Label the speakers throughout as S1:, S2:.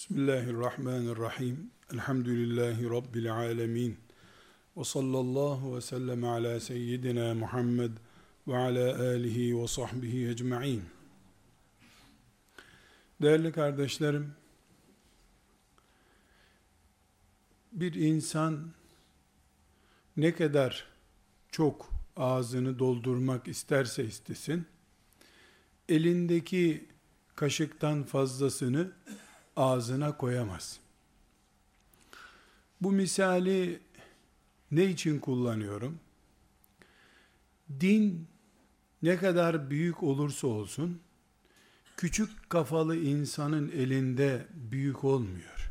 S1: Bismillahirrahmanirrahim. Elhamdülillahi Rabbil alemin. Ve sallallahu ve sellem ala seyyidina Muhammed ve ala alihi ve sahbihi ecma'in. Değerli kardeşlerim, bir insan ne kadar çok ağzını doldurmak isterse istesin, elindeki kaşıktan fazlasını ağzına koyamaz. Bu misali ne için kullanıyorum? Din ne kadar büyük olursa olsun, küçük kafalı insanın elinde büyük olmuyor.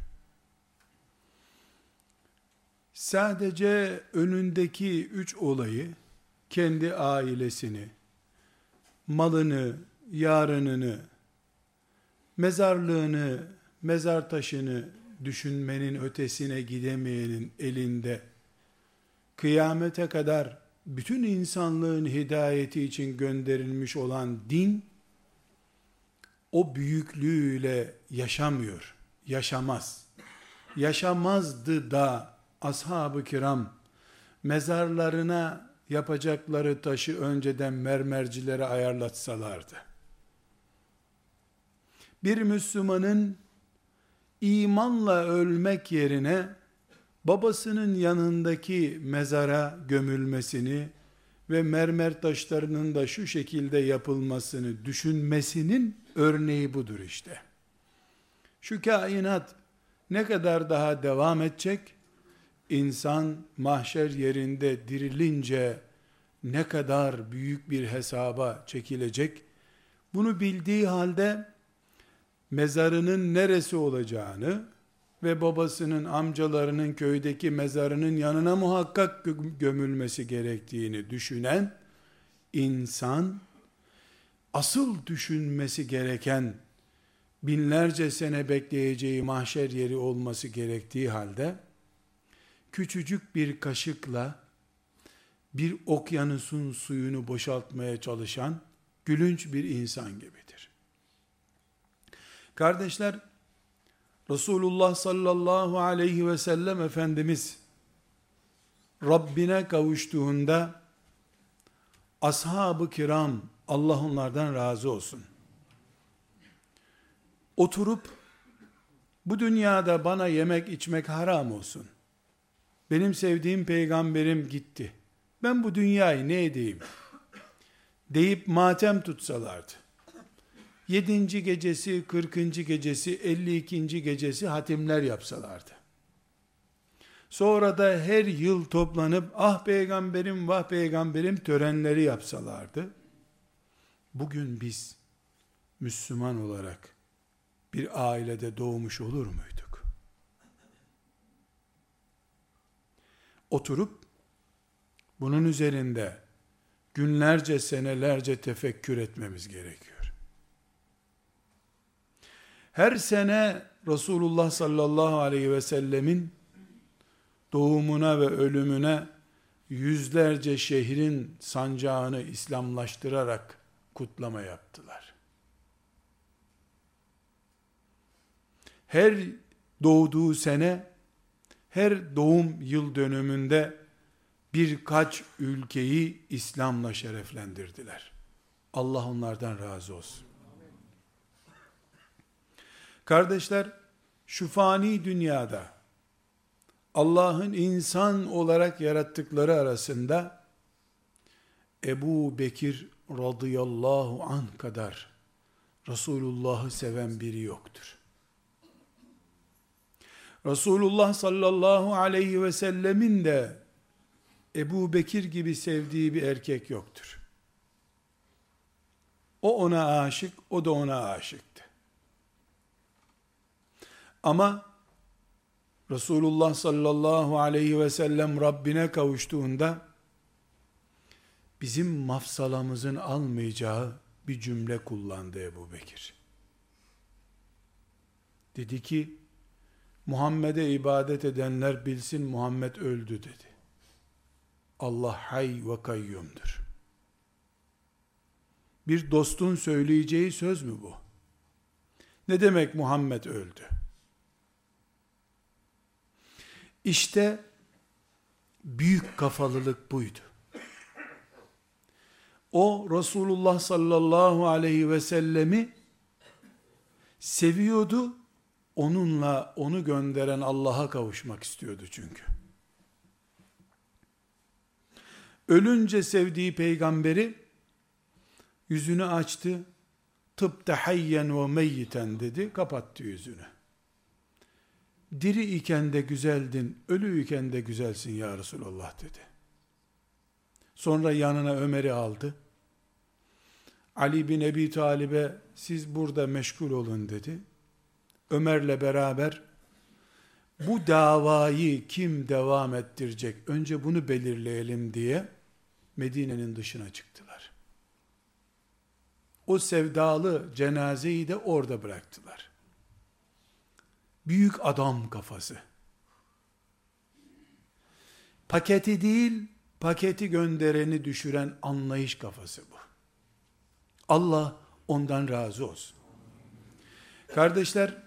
S1: Sadece önündeki 3 olayı, kendi ailesini, malını, yarınını, mezarlığını, mezar taşını düşünmenin ötesine gidemeyenin elinde, kıyamete kadar bütün insanlığın hidayeti için gönderilmiş olan din, o büyüklüğüyle yaşamıyor, yaşamaz. Yaşamazdı da ashab-ı kiram, mezarlarına yapacakları taşı önceden mermercilere ayarlatsalardı. Bir Müslümanın imanla ölmek yerine babasının yanındaki mezara gömülmesini ve mermer taşlarının da şu şekilde yapılmasını düşünmesinin örneği budur işte. Şu kainat ne kadar daha devam edecek? İnsan mahşer yerinde dirilince ne kadar büyük bir hesaba çekilecek? Bunu bildiği halde mezarının neresi olacağını ve babasının, amcalarının köydeki mezarının yanına muhakkak gömülmesi gerektiğini düşünen insan, asıl düşünmesi gereken binlerce sene bekleyeceği mahşer yeri olması gerektiği halde, küçücük bir kaşıkla bir okyanusun suyunu boşaltmaya çalışan gülünç bir insan gibidir. Kardeşler, Resulullah sallallahu aleyhi ve sellem Efendimiz Rabbine kavuştuğunda ashab-ı kiram, Allah onlardan razı olsun, oturup bu dünyada bana yemek içmek haram olsun, benim sevdiğim peygamberim gitti, ben bu dünyayı ne edeyim deyip matem tutsalardı, 7. gecesi, 40. gecesi, 52. gecesi hatimler yapsalardı, sonra da her yıl toplanıp ah peygamberim vah peygamberim törenleri yapsalardı, bugün biz Müslüman olarak bir ailede doğmuş olur muyduk? Oturup bunun üzerinde günlerce, senelerce tefekkür etmemiz gerekiyor. Her sene Resulullah sallallahu aleyhi ve sellemin doğumuna ve ölümüne yüzlerce şehrin sancağını İslamlaştırarak kutlama yaptılar. Her doğduğu sene, her doğum yıl dönümünde birkaç ülkeyi İslam'la şereflendirdiler. Allah onlardan razı olsun. Kardeşler, şu fani dünyada Allah'ın insan olarak yarattıkları arasında Ebu Bekir radıyallahu anh kadar Resulullah'ı seven biri yoktur. Resulullah sallallahu aleyhi ve sellemin de Ebu Bekir gibi sevdiği bir erkek yoktur. O ona aşık, o da ona aşıktı. Ama Resulullah sallallahu aleyhi ve sellem Rabbine kavuştuğunda bizim mafsalamızın almayacağı bir cümle kullandı Ebu Bekir. Dedi ki, Muhammed'e ibadet edenler bilsin Muhammed öldü dedi. Allah hay ve kayyumdur. Bir dostun söyleyeceği söz mü bu? Ne demek Muhammed öldü? İşte büyük kafalılık buydu. O Resulullah sallallahu aleyhi ve sellemi seviyordu, onunla onu gönderen Allah'a kavuşmak istiyordu çünkü. Ölünce sevdiği peygamberi yüzünü açtı, tıpte hayyen ve meyyiten dedi, kapattı yüzünü. Diri iken de güzeldin, ölü iken de güzelsin ya Resulallah dedi. Sonra yanına Ömer'i aldı. Ali bin Ebi Talib'e siz burada meşgul olun dedi. Ömer'le beraber bu davayı kim devam ettirecek, önce bunu belirleyelim diye Medine'nin dışına çıktılar. O sevdalı cenazeyi de orada bıraktılar. Büyük adam kafası. Paketi değil, paketi göndereni düşüren anlayış kafası bu. Allah ondan razı olsun. Kardeşler,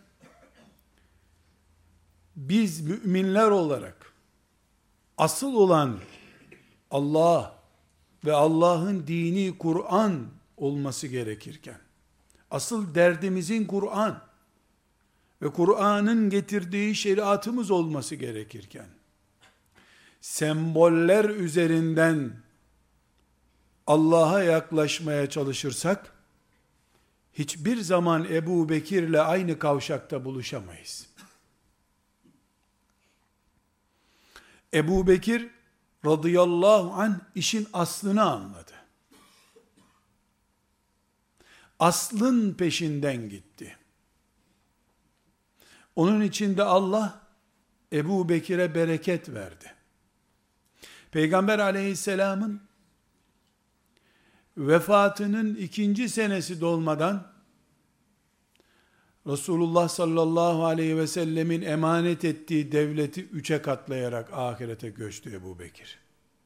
S1: biz müminler olarak asıl olan Allah ve Allah'ın dini Kur'an olması gerekirken, asıl derdimizin Kur'an ve Kur'an'ın getirdiği şeriatımız olması gerekirken, semboller üzerinden Allah'a yaklaşmaya çalışırsak, hiçbir zaman Ebu Bekir'le aynı kavşakta buluşamayız. Ebu Bekir radıyallahu anh işin aslını anladı. Aslın peşinden gitti. Onun için de Allah Ebu Bekir'e bereket verdi. Peygamber aleyhisselamın vefatının 2. senesi dolmadan Resulullah sallallahu aleyhi ve sellemin emanet ettiği devleti 3'e katlayarak ahirete göçtü Ebu Bekir.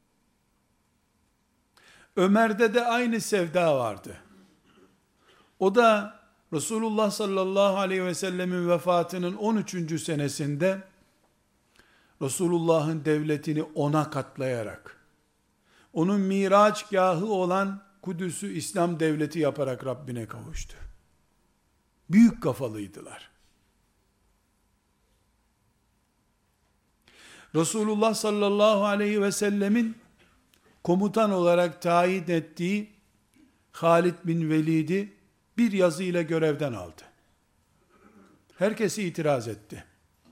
S1: Ömer'de de aynı sevda vardı. O da Resulullah sallallahu aleyhi ve sellemin vefatının 13. senesinde Resulullah'ın devletini 10'a katlayarak, onun miraçgahı olan Kudüs'ü İslam devleti yaparak Rabbine kavuştu. Büyük kafalıydılar. Resulullah sallallahu aleyhi ve sellemin komutan olarak tayin ettiği Halid bin Velid'i bir yazıyla görevden aldı. Herkesi itiraz etti.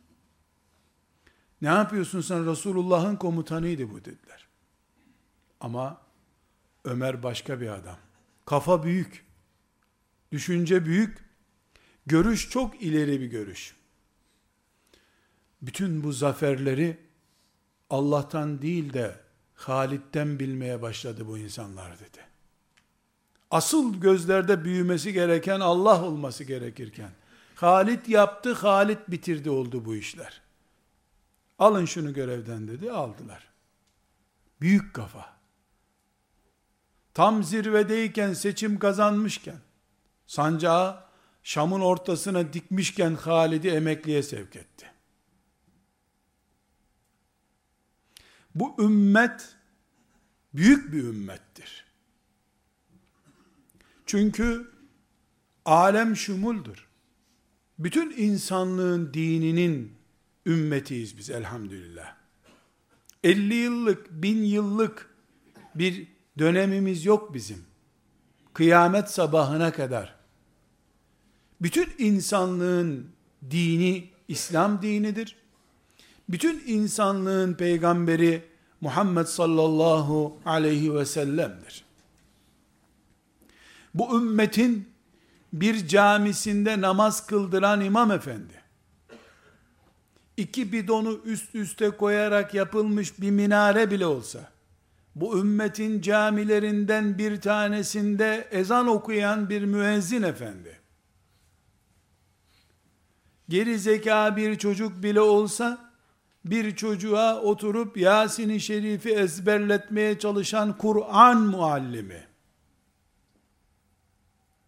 S1: Ne yapıyorsun sen? Resulullah'ın komutanıydı bu dediler. Ama Ömer başka bir adam. Kafa büyük. Düşünce büyük. Görüş çok ileri bir görüş. Bütün bu zaferleri Allah'tan değil de Halid'den bilmeye başladı bu insanlar dedi. Asıl gözlerde büyümesi gereken Allah olması gerekirken, Halid yaptı, Halid bitirdi oldu bu işler. Alın şunu görevden dedi, aldılar. Büyük kafa. Tam zirvedeyken, seçim kazanmışken, sancağı Şam'ın ortasına dikmişken Halid'i emekliye sevk etti. Bu ümmet büyük bir ümmettir. Çünkü alem şumuldur. Bütün insanlığın dininin ümmetiyiz biz elhamdülillah. 50 yıllık, 1000 yıllık bir dönemimiz yok bizim. Kıyamet sabahına kadar. Bütün insanlığın dini İslam dinidir. Bütün insanlığın peygamberi Muhammed sallallahu aleyhi ve sellem'dir. Bu ümmetin bir camisinde namaz kıldıran imam efendi, 2 bidonu üst üste koyarak yapılmış bir minare bile olsa, bu ümmetin camilerinden bir tanesinde ezan okuyan bir müezzin efendi, geri zeka bir çocuk bile olsa, bir çocuğa oturup Yasin-i Şerif'i ezberletmeye çalışan Kur'an muallimi,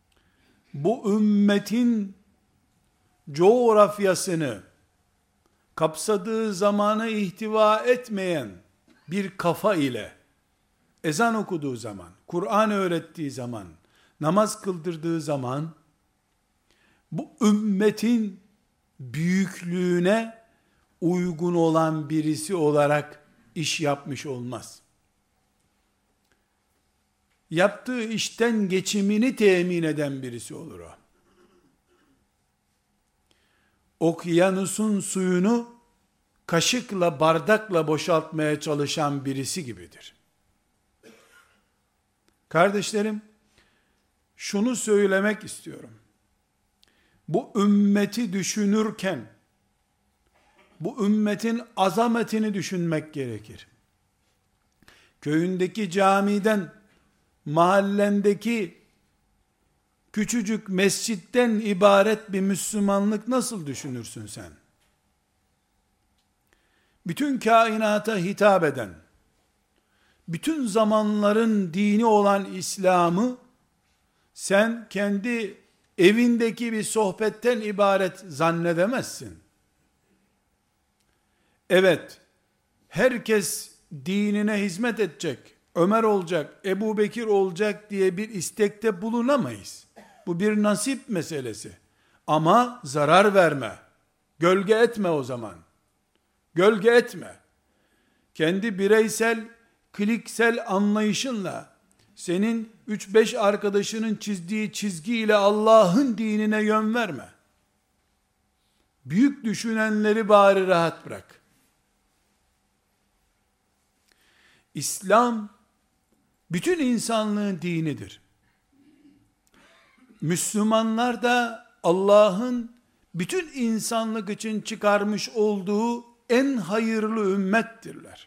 S1: bu ümmetin coğrafyasını, kapsadığı zamanı ihtiva etmeyen bir kafa ile ezan okuduğu zaman, Kur'an öğrettiği zaman, namaz kıldırdığı zaman, bu ümmetin büyüklüğüne uygun olan birisi olarak iş yapmış olmaz. Yaptığı işten geçimini temin eden birisi olur o. Okyanusun suyunu kaşıkla, bardakla boşaltmaya çalışan birisi gibidir. Kardeşlerim, şunu söylemek istiyorum. Bu ümmeti düşünürken, bu ümmetin azametini düşünmek gerekir. Köyündeki camiden, mahallendeki küçücük mescitten ibaret bir Müslümanlık nasıl düşünürsün sen? Bütün kainata hitap eden, bütün zamanların dini olan İslam'ı sen kendi evindeki bir sohbetten ibaret zannedemezsin. Evet, herkes dinine hizmet edecek, Ömer olacak, Ebu Bekir olacak diye bir istekte bulunamayız. Bu bir nasip meselesi. Ama zarar verme, gölge etme o zaman. Gölge etme. Kendi bireysel, kliksel anlayışınla, senin 3-5 arkadaşının çizdiği çizgiyle Allah'ın dinine yön verme. Büyük düşünenleri bari rahat bırak. İslam, bütün insanlığın dinidir. Müslümanlar da Allah'ın bütün insanlık için çıkarmış olduğu en hayırlı ümmettirler.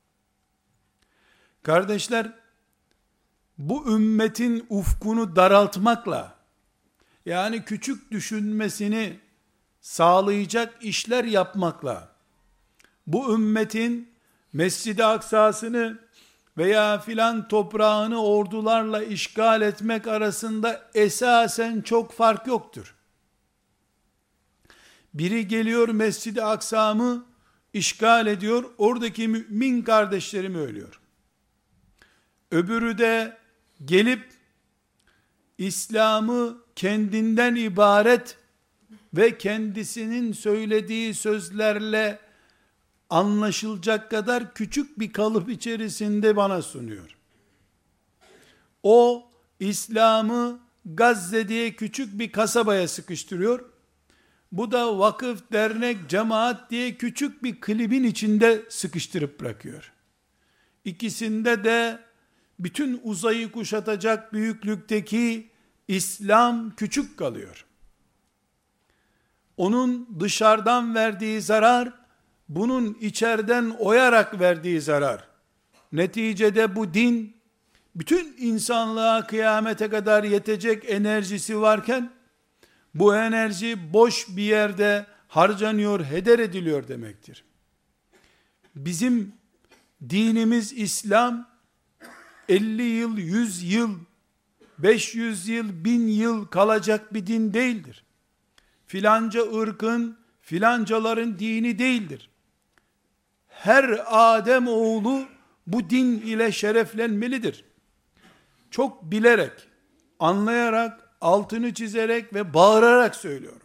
S1: Kardeşler, bu ümmetin ufkunu daraltmakla, yani küçük düşünmesini sağlayacak işler yapmakla, bu ümmetin Mescid-i Aksa'sını veya filan toprağını ordularla işgal etmek arasında esasen çok fark yoktur. Biri geliyor Mescid-i Aksa'mı işgal ediyor, oradaki mümin kardeşlerimi ölüyor. Öbürü de gelip İslam'ı kendinden ibaret ve kendisinin söylediği sözlerle anlaşılacak kadar küçük bir kalıp içerisinde bana sunuyor. O İslam'ı Gazze diye küçük bir kasabaya sıkıştırıyor. Bu da vakıf, dernek, cemaat diye küçük bir klibin içinde sıkıştırıp bırakıyor. İkisinde de bütün uzayı kuşatacak büyüklükteki İslam küçük kalıyor. Onun dışarıdan verdiği zarar, bunun içeriden oyarak verdiği zarar. Neticede bu din, bütün insanlığa kıyamete kadar yetecek enerjisi varken, bu enerji boş bir yerde harcanıyor, heder ediliyor demektir. Bizim dinimiz İslam, 50 yıl, 100 yıl, 500 yıl, 1000 yıl kalacak bir din değildir. Filanca ırkın, filancaların dini değildir. Her Adem oğlu bu din ile şereflenmelidir. Çok bilerek, anlayarak, altını çizerek ve bağırarak söylüyorum.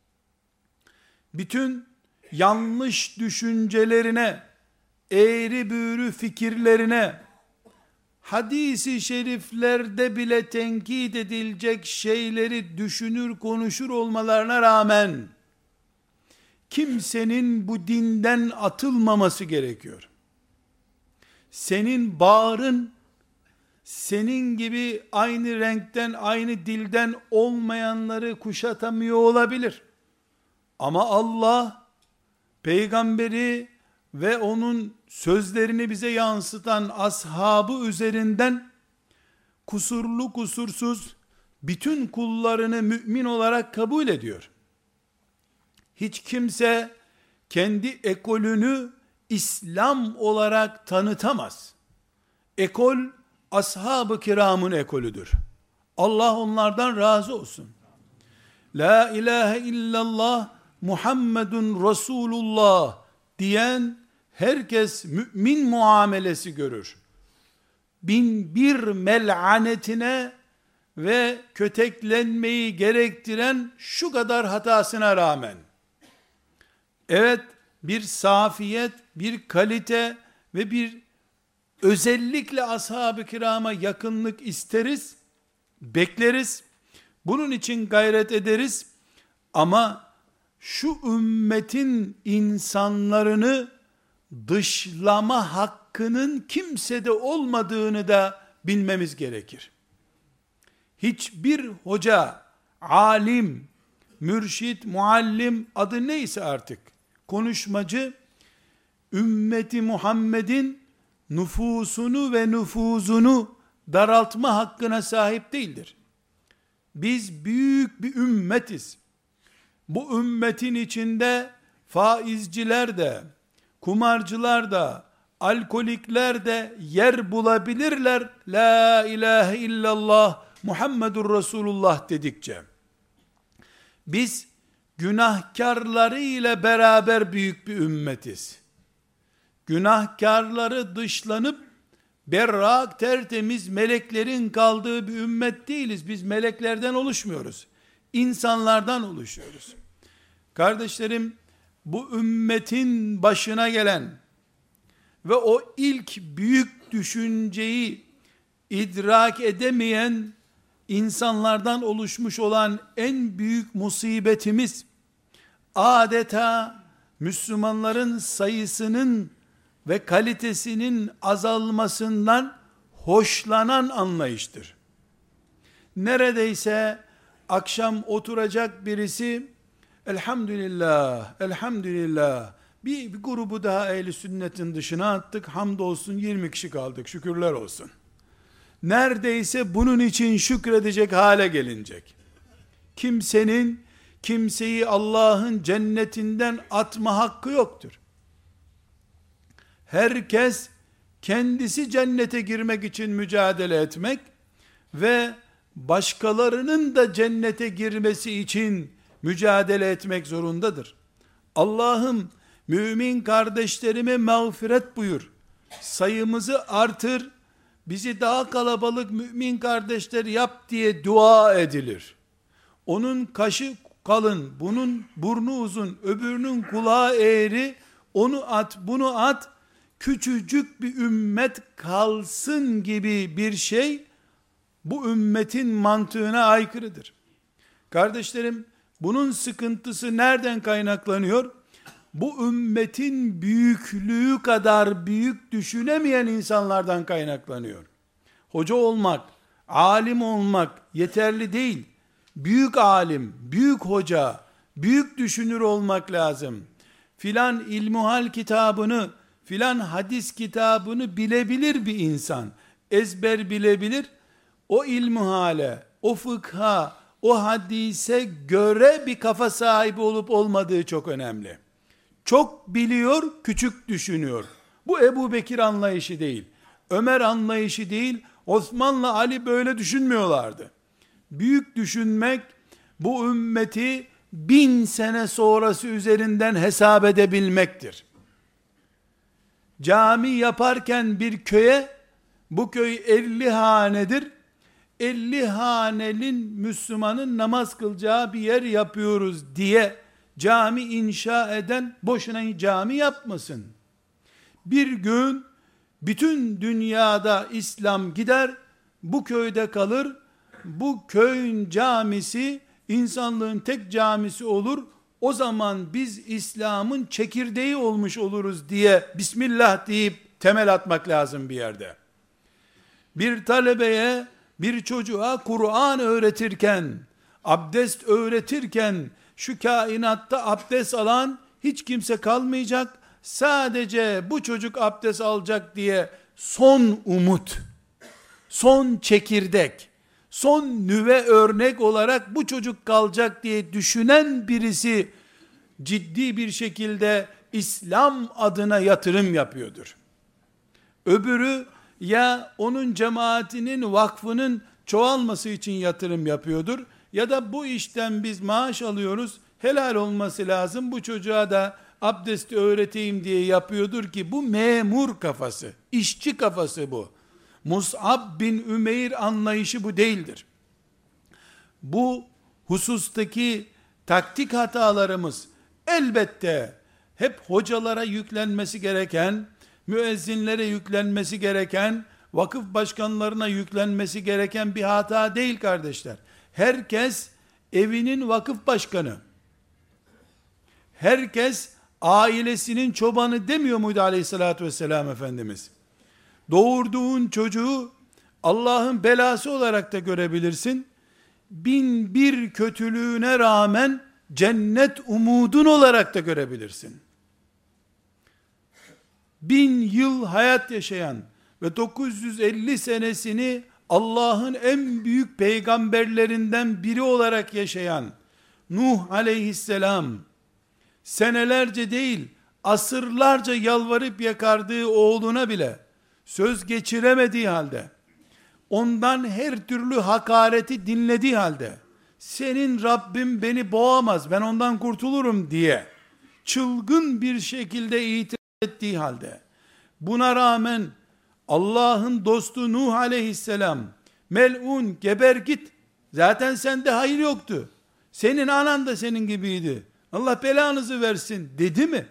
S1: Bütün yanlış düşüncelerine, eğri büğrü fikirlerine, hadis-i şeriflerde bile tenkit edilecek şeyleri düşünür konuşur olmalarına rağmen, kimsenin bu dinden atılmaması gerekiyor. Senin bağrın, senin gibi aynı renkten, aynı dilden olmayanları kuşatamıyor olabilir. Ama Allah, peygamberi ve onun sözlerini bize yansıtan ashabı üzerinden, kusurlu kusursuz, bütün kullarını mümin olarak kabul ediyor. Hiç kimse, kendi ekolünü İslam olarak tanıtamaz. Ekol, ashab-ı kiramın ekolüdür. Allah onlardan razı olsun. La ilahe illallah Muhammedun Resulullah diyen herkes mümin muamelesi görür. Bin bir mel'anetine ve köteklenmeyi gerektiren şu kadar hatasına rağmen, evet, bir safiyet, bir kalite ve bir özellikle ashab-ı kirama yakınlık isteriz, bekleriz, bunun için gayret ederiz, ama şu ümmetin insanlarını dışlama hakkının kimsede olmadığını da bilmemiz gerekir. Hiçbir hoca, alim, mürşit, muallim, adı neyse artık, konuşmacı, ümmeti Muhammed'in nüfusunu ve nüfuzunu daraltma hakkına sahip değildir. Biz büyük bir ümmetiz. Bu ümmetin içinde faizciler de, kumarcılar da, alkolikler de yer bulabilirler. La ilahe illallah Muhammedur Resulullah dedikçe. Biz günahkarları ile beraber büyük bir ümmetiz. Günahkarları dışlanıp berrak, tertemiz meleklerin kaldığı bir ümmet değiliz. Biz meleklerden oluşmuyoruz. İnsanlardan oluşuyoruz. Kardeşlerim, bu ümmetin başına gelen ve o ilk büyük düşünceyi idrak edemeyen insanlardan oluşmuş olan en büyük musibetimiz, adeta Müslümanların sayısının ve kalitesinin azalmasından hoşlanan anlayıştır. Neredeyse akşam oturacak birisi, elhamdülillah, elhamdülillah, bir grubu daha ehl-i sünnetin dışına attık, hamdolsun 20 kişi kaldık, şükürler olsun. Neredeyse bunun için şükredecek hale gelinecek. Kimsenin kimseyi Allah'ın cennetinden atma hakkı yoktur. Herkes kendisi cennete girmek için mücadele etmek ve başkalarının da cennete girmesi için mücadele etmek zorundadır. Allah'ım mümin kardeşlerime mağfiret buyur, sayımızı artır, bizi daha kalabalık mümin kardeşler yap diye dua edilir. Onun kaşı kalın, bunun burnu uzun, öbürünün kulağı eğri, onu at, bunu at, küçücük bir ümmet kalsın gibi bir şey, bu ümmetin mantığına aykırıdır. Kardeşlerim, bunun sıkıntısı nereden kaynaklanıyor? Bu ümmetin büyüklüğü kadar büyük düşünemeyen insanlardan kaynaklanıyor. Hoca olmak, alim olmak yeterli değil. Büyük alim, büyük hoca, büyük düşünür olmak lazım. Filan ilmuhal kitabını, filan hadis kitabını bilebilir bir insan. Ezber bilebilir. O ilmuhale, o fıkha, o hadise göre bir kafa sahibi olup olmadığı çok önemli. Çok biliyor, küçük düşünüyor. Bu Ebu Bekir anlayışı değil. Ömer anlayışı değil. Osman'la Ali böyle düşünmüyorlardı. Büyük düşünmek, bu ümmeti 1000 sene sonrası üzerinden hesap edebilmektir. Cami yaparken bir köye, bu köy 50 hanedir, 50 hanenin Müslümanın namaz kılacağı bir yer yapıyoruz diye cami inşa eden boşuna cami yapmasın. Bir gün bütün dünyada İslam gider, bu köyde kalır, bu köyün camisi insanlığın tek camisi olur, o zaman biz İslam'ın çekirdeği olmuş oluruz diye Bismillah deyip temel atmak lazım bir yerde. Bir talebeye, bir çocuğa Kur'an öğretirken, abdest öğretirken, şu kainatta abdest alan hiç kimse kalmayacak, sadece bu çocuk abdest alacak diye son umut, son çekirdek, son nüve örnek olarak bu çocuk kalacak diye düşünen birisi ciddi bir şekilde İslam adına yatırım yapıyordur. Öbürü ya onun cemaatinin, vakfının çoğalması için yatırım yapıyordur, ya da bu işten biz maaş alıyoruz, helal olması lazım. Bu çocuğa da abdesti öğreteyim diye yapıyordur ki bu memur kafası, işçi kafası bu. Mus'ab bin Ümeyr anlayışı bu değildir. Bu husustaki taktik hatalarımız elbette hep hocalara yüklenmesi gereken, müezzinlere yüklenmesi gereken, vakıf başkanlarına yüklenmesi gereken bir hata değil kardeşler. Herkes evinin vakıf başkanı. Herkes ailesinin çobanı demiyor muydu aleyhissalatü vesselam Efendimiz? Doğurduğun çocuğu Allah'ın belası olarak da görebilirsin. 1001 kötülüğüne rağmen cennet umudun olarak da görebilirsin. 1000 yıl hayat yaşayan ve 950 senesini Allah'ın en büyük peygamberlerinden biri olarak yaşayan Nuh aleyhisselam, senelerce değil, asırlarca yalvarıp yakardığı oğluna bile söz geçiremediği halde, ondan her türlü hakareti dinlediği halde, senin Rabbim beni boğamaz, ben ondan kurtulurum diye, çılgın bir şekilde itiraz ettiği halde, buna rağmen Allah'ın dostu Nuh aleyhisselam, melun geber git, zaten sende hayır yoktu, senin anan da senin gibiydi, Allah belanızı versin dedi mi?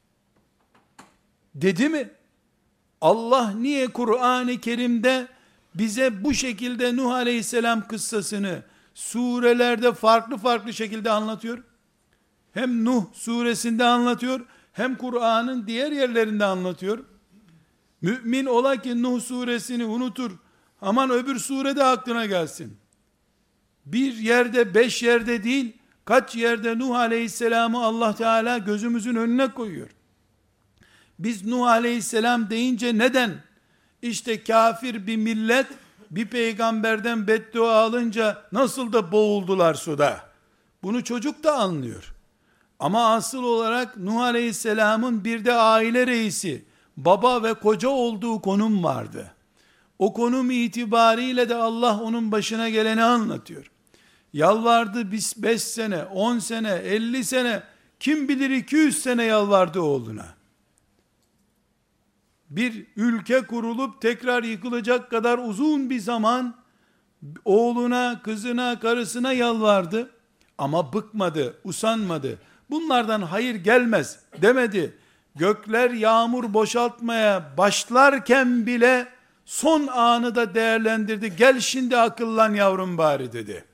S1: Dedi mi? Allah niye Kur'an-ı Kerim'de bize bu şekilde Nuh aleyhisselam kıssasını surelerde farklı farklı şekilde anlatıyor? Hem Nuh suresinde anlatıyor, hem Kur'an'ın diğer yerlerinde anlatıyor. Mümin ola ki Nuh suresini unutur, aman öbür surede aklına gelsin. Bir yerde, 5 yerde değil, kaç yerde Nuh aleyhisselamı Allah Teala gözümüzün önüne koyuyor. Biz Nuh aleyhisselam deyince neden? İşte kafir bir millet bir peygamberden beddua alınca nasıl da boğuldular suda. Bunu çocuk da anlıyor. Ama asıl olarak Nuh aleyhisselamın bir de aile reisi, baba ve koca olduğu konum vardı. O konum itibariyle de Allah onun başına geleni anlatıyor. Yalvardı 5 sene, 10 sene, 50 sene, kim bilir 200 sene yalvardı oğluna. Bir ülke kurulup tekrar yıkılacak kadar uzun bir zaman oğluna, kızına, karısına yalvardı. Ama bıkmadı, usanmadı. Bunlardan hayır gelmez demedi. Gökler yağmur boşaltmaya başlarken bile son anı da değerlendirdi. Gel şimdi akıllan yavrum bari dedi.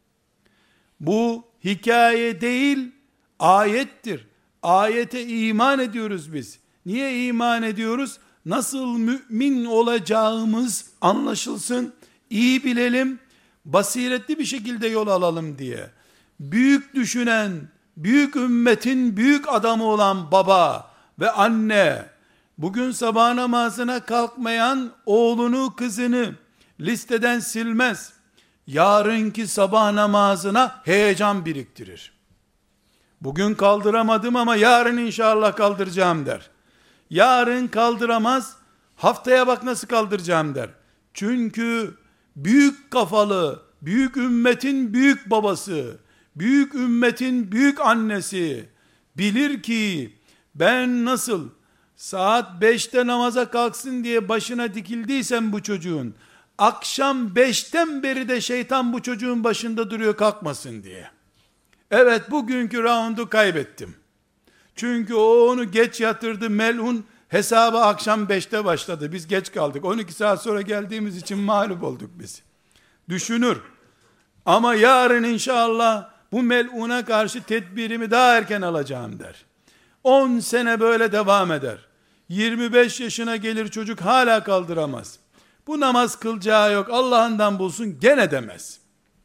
S1: Bu hikaye değil, ayettir. Ayete iman ediyoruz biz. Niye iman ediyoruz? Nasıl mümin olacağımız anlaşılsın, iyi bilelim, basiretli bir şekilde yol alalım diye. Büyük düşünen, büyük ümmetin büyük adamı olan baba ve anne, bugün sabah namazına kalkmayan oğlunu, kızını listeden silmez. Yarınki sabah namazına heyecan biriktirir. Bugün kaldıramadım ama yarın inşallah kaldıracağım der. Yarın kaldıramaz, haftaya bak nasıl kaldıracağım der. Çünkü büyük kafalı, büyük ümmetin büyük babası, büyük ümmetin büyük annesi bilir ki ben nasıl saat 5'te namaza kalksın diye başına dikildiysem bu çocuğun, akşam 5'ten beri de şeytan bu çocuğun başında duruyor kalkmasın diye. Evet, bugünkü raundu kaybettim. Çünkü o onu geç yatırdı, melun hesabı akşam 5'te başladı. Biz geç kaldık. 12 saat sonra geldiğimiz için mağlup olduk biz. Düşünür. Ama yarın inşallah bu meluna karşı tedbirimi daha erken alacağım der. 10 sene böyle devam eder. 25 yaşına gelir çocuk hala kaldıramaz. Bu namaz kılacağı yok, Allah'ından bulsun gene demez.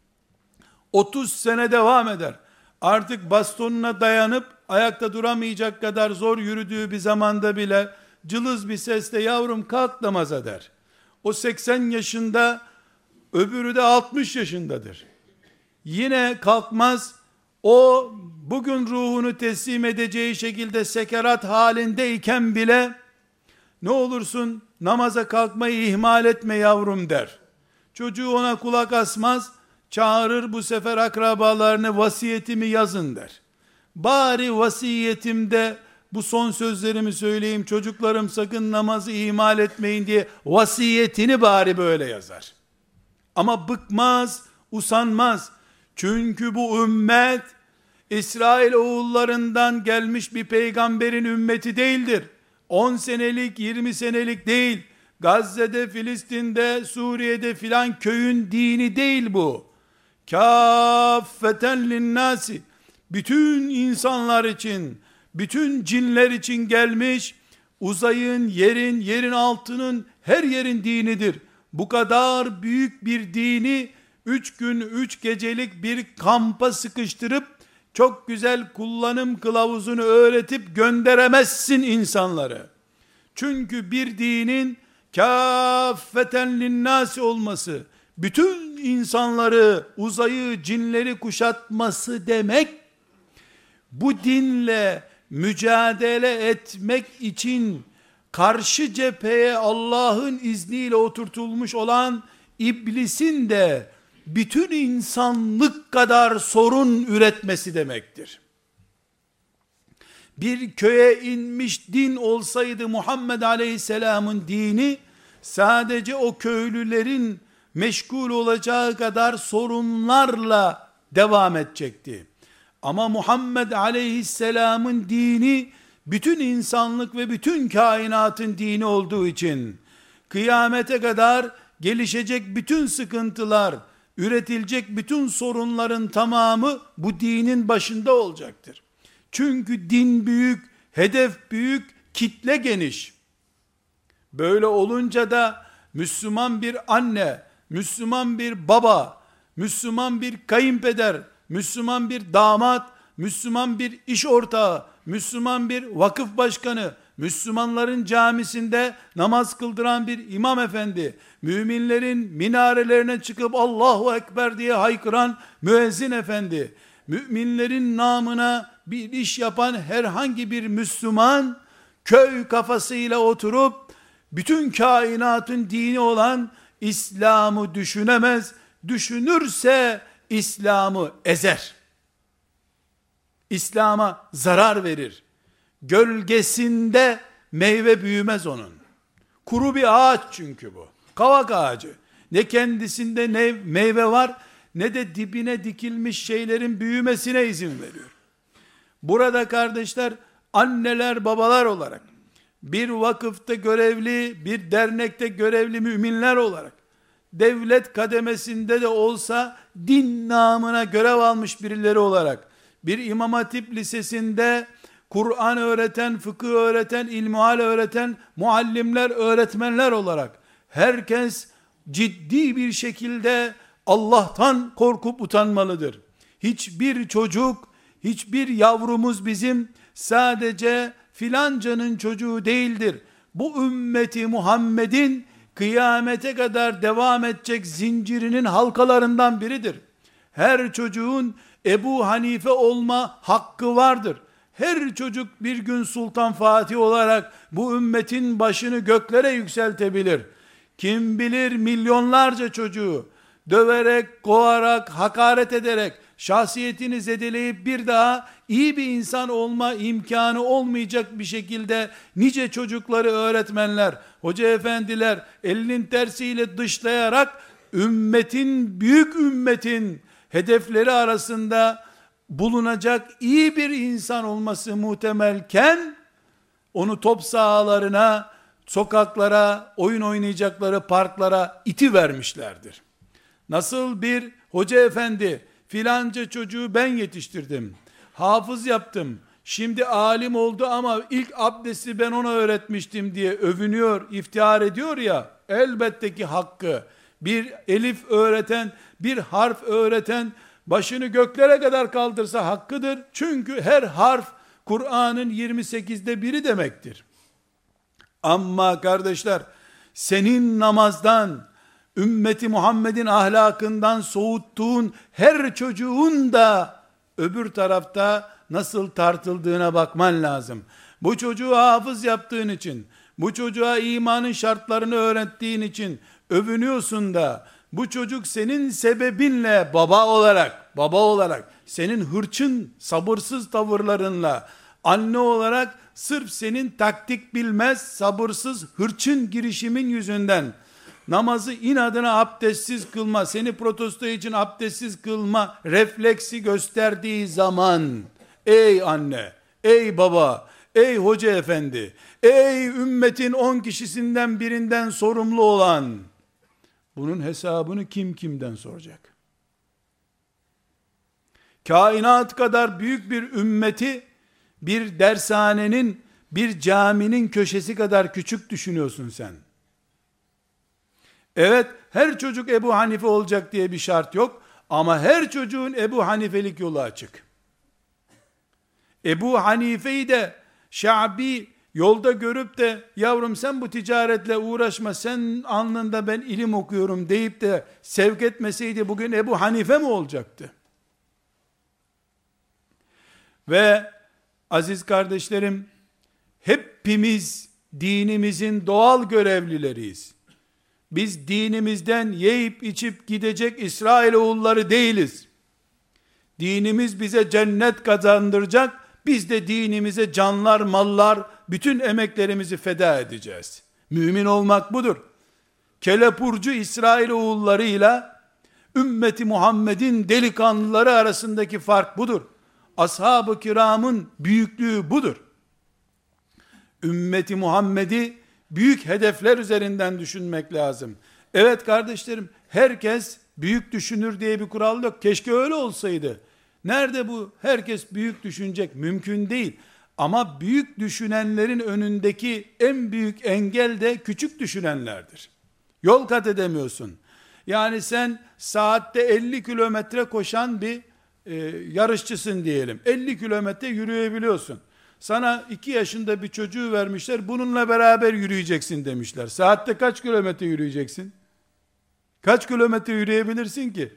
S1: 30 sene devam eder. Artık bastonuna dayanıp ayakta duramayacak kadar zor yürüdüğü bir zamanda bile cılız bir sesle yavrum kalk namaza der. O 80 yaşında, öbürü de 60 yaşındadır. Yine kalkmaz. O bugün ruhunu teslim edeceği şekilde sekerat halindeyken bile ne olursun namaza kalkmayı ihmal etme yavrum der. Çocuğu ona kulak asmaz, çağırır bu sefer akrabalarını, vasiyetimi yazın der. bari vasiyetimde bu son sözlerimi söyleyeyim, çocuklarım sakın namazı ihmal etmeyin diye vasiyetini bari böyle yazar. Ama bıkmaz, usanmaz. Çünkü bu ümmet İsrail oğullarından gelmiş bir peygamberin ümmeti değildir. 10 senelik, 20 senelik değil. Gazze'de, Filistin'de, Suriye'de filan köyün dini değil bu. Kâffeten linnâsi, bütün insanlar için, bütün cinler için gelmiş, uzayın, yerin altının, her yerin dinidir. Bu kadar büyük bir dini 3 gün 3 gecelik bir kampa sıkıştırıp çok güzel kullanım kılavuzunu öğretip gönderemezsin insanları. Çünkü bir dinin kâffeten linnâsi olması, bütün insanları, uzayı, cinleri kuşatması demek, bu dinle mücadele etmek için karşı cepheye Allah'ın izniyle oturtulmuş olan iblisin de bütün insanlık kadar sorun üretmesi demektir. Bir köye inmiş din olsaydı Muhammed Aleyhisselam'ın dini, sadece o köylülerin meşgul olacağı kadar sorunlarla devam edecekti. Ama Muhammed Aleyhisselam'ın dini, bütün insanlık ve bütün kainatın dini olduğu için, kıyamete kadar gelişecek bütün sıkıntılar, üretilecek bütün sorunların tamamı bu dinin başında olacaktır. Çünkü din büyük, hedef büyük, kitle geniş. Böyle olunca da Müslüman bir anne, Müslüman bir baba, Müslüman bir kayınpeder, Müslüman bir damat, Müslüman bir iş ortağı, Müslüman bir vakıf başkanı, Müslümanların camisinde namaz kıldıran bir imam efendi, müminlerin minarelerine çıkıp Allahu Ekber diye haykıran müezzin efendi, müminlerin namına bir iş yapan herhangi bir Müslüman, köy kafasıyla oturup bütün kainatın dini olan İslam'ı düşünemez. Düşünürse İslam'ı ezer. İslam'a zarar verir. Gölgesinde meyve büyümez onun. Kuru bir ağaç çünkü bu. Kavak ağacı. Ne kendisinde ne meyve var, ne de dibine dikilmiş şeylerin büyümesine izin veriyor. Burada kardeşler, anneler, babalar olarak, bir vakıfta görevli, bir dernekte görevli müminler olarak, devlet kademesinde de olsa din namına görev almış birileri olarak, bir İmam Hatip Lisesi'nde Kur'an öğreten, fıkıh öğreten, ilmihal öğreten muallimler, öğretmenler olarak herkes ciddi bir şekilde Allah'tan korkup utanmalıdır. Hiçbir çocuk, hiçbir yavrumuz bizim sadece filancanın çocuğu değildir. Bu ümmeti Muhammed'in kıyamete kadar devam edecek zincirinin halkalarından biridir. Her çocuğun Ebu Hanife olma hakkı vardır. Her çocuk bir gün Sultan Fatih olarak bu ümmetin başını göklere yükseltebilir. Kim bilir milyonlarca çocuğu döverek, kovarak, hakaret ederek, şahsiyetini zedeleyip bir daha iyi bir insan olma imkanı olmayacak bir şekilde nice çocukları öğretmenler, hoca efendiler elinin tersiyle dışlayarak ümmetin, büyük ümmetin hedefleri arasında bulunacak iyi bir insan olması muhtemelken onu top sahalarına, sokaklara, oyun oynayacakları parklara iti vermişlerdir. Nasıl bir hoca efendi filanca çocuğu ben yetiştirdim, hafız yaptım, şimdi alim oldu ama ilk abdesti ben ona öğretmiştim diye övünüyor, iftihar ediyor ya, elbette ki hakkı. Bir elif öğreten, bir harf öğreten başını göklere kadar kaldırsa hakkıdır. Çünkü her harf Kur'an'ın 28'de biri demektir. Ama kardeşler, senin namazdan, ümmeti Muhammed'in ahlakından soğuttuğun her çocuğun da öbür tarafta nasıl tartıldığına bakman lazım. Bu çocuğu hafız yaptığın için, bu çocuğa imanın şartlarını öğrettiğin için övünüyorsun da, Bu çocuk senin sebebinle baba olarak senin hırçın, sabırsız tavırlarınla, anne olarak sırf senin taktik bilmez, sabırsız, hırçın girişimin yüzünden namazı inadına abdestsiz kılma, seni protesto için abdestsiz kılma refleksi gösterdiği zaman, ey anne, ey baba, ey hoca efendi, ey ümmetin 10 kişisinden birinden sorumlu olan, bunun hesabını kim kimden soracak? Kainat kadar büyük bir ümmeti, bir dershanenin, bir caminin köşesi kadar küçük düşünüyorsun sen. Evet, her çocuk Ebu Hanife olacak diye bir şart yok, ama her çocuğun Ebu Hanifelik yolu açık. Ebu Hanife'yi de Şa'bi yolda görüp de, yavrum sen bu ticaretle uğraşma, sen alnında ben ilim okuyorum deyip de sevk etmeseydi bugün Ebu Hanife mi olacaktı? Ve aziz kardeşlerim, hepimiz dinimizin doğal görevlileriyiz. Biz dinimizden yiyip içip gidecek İsrailoğulları değiliz. Dinimiz bize cennet kazandıracak, biz de dinimize canlar, mallar, bütün emeklerimizi feda edeceğiz. Mümin olmak budur. Kelepurcu İsrailoğullarıyla ümmeti Muhammed'in delikanlıları arasındaki fark budur. Ashab-ı kiramın büyüklüğü budur. Ümmeti Muhammed'i büyük hedefler üzerinden düşünmek lazım. Evet kardeşlerim, herkes büyük düşünür diye bir kural yok. Keşke öyle olsaydı. Nerede bu? Herkes büyük düşünecek. Mümkün değil. Ama büyük düşünenlerin önündeki en büyük engel de küçük düşünenlerdir. Yol kat edemiyorsun. Yani sen saatte 50 kilometre koşan bir yarışçısın diyelim. 50 kilometre yürüyebiliyorsun. Sana 2 yaşında bir çocuğu vermişler, bununla beraber yürüyeceksin demişler. Saatte kaç kilometre yürüyeceksin? Kaç kilometre yürüyebilirsin ki?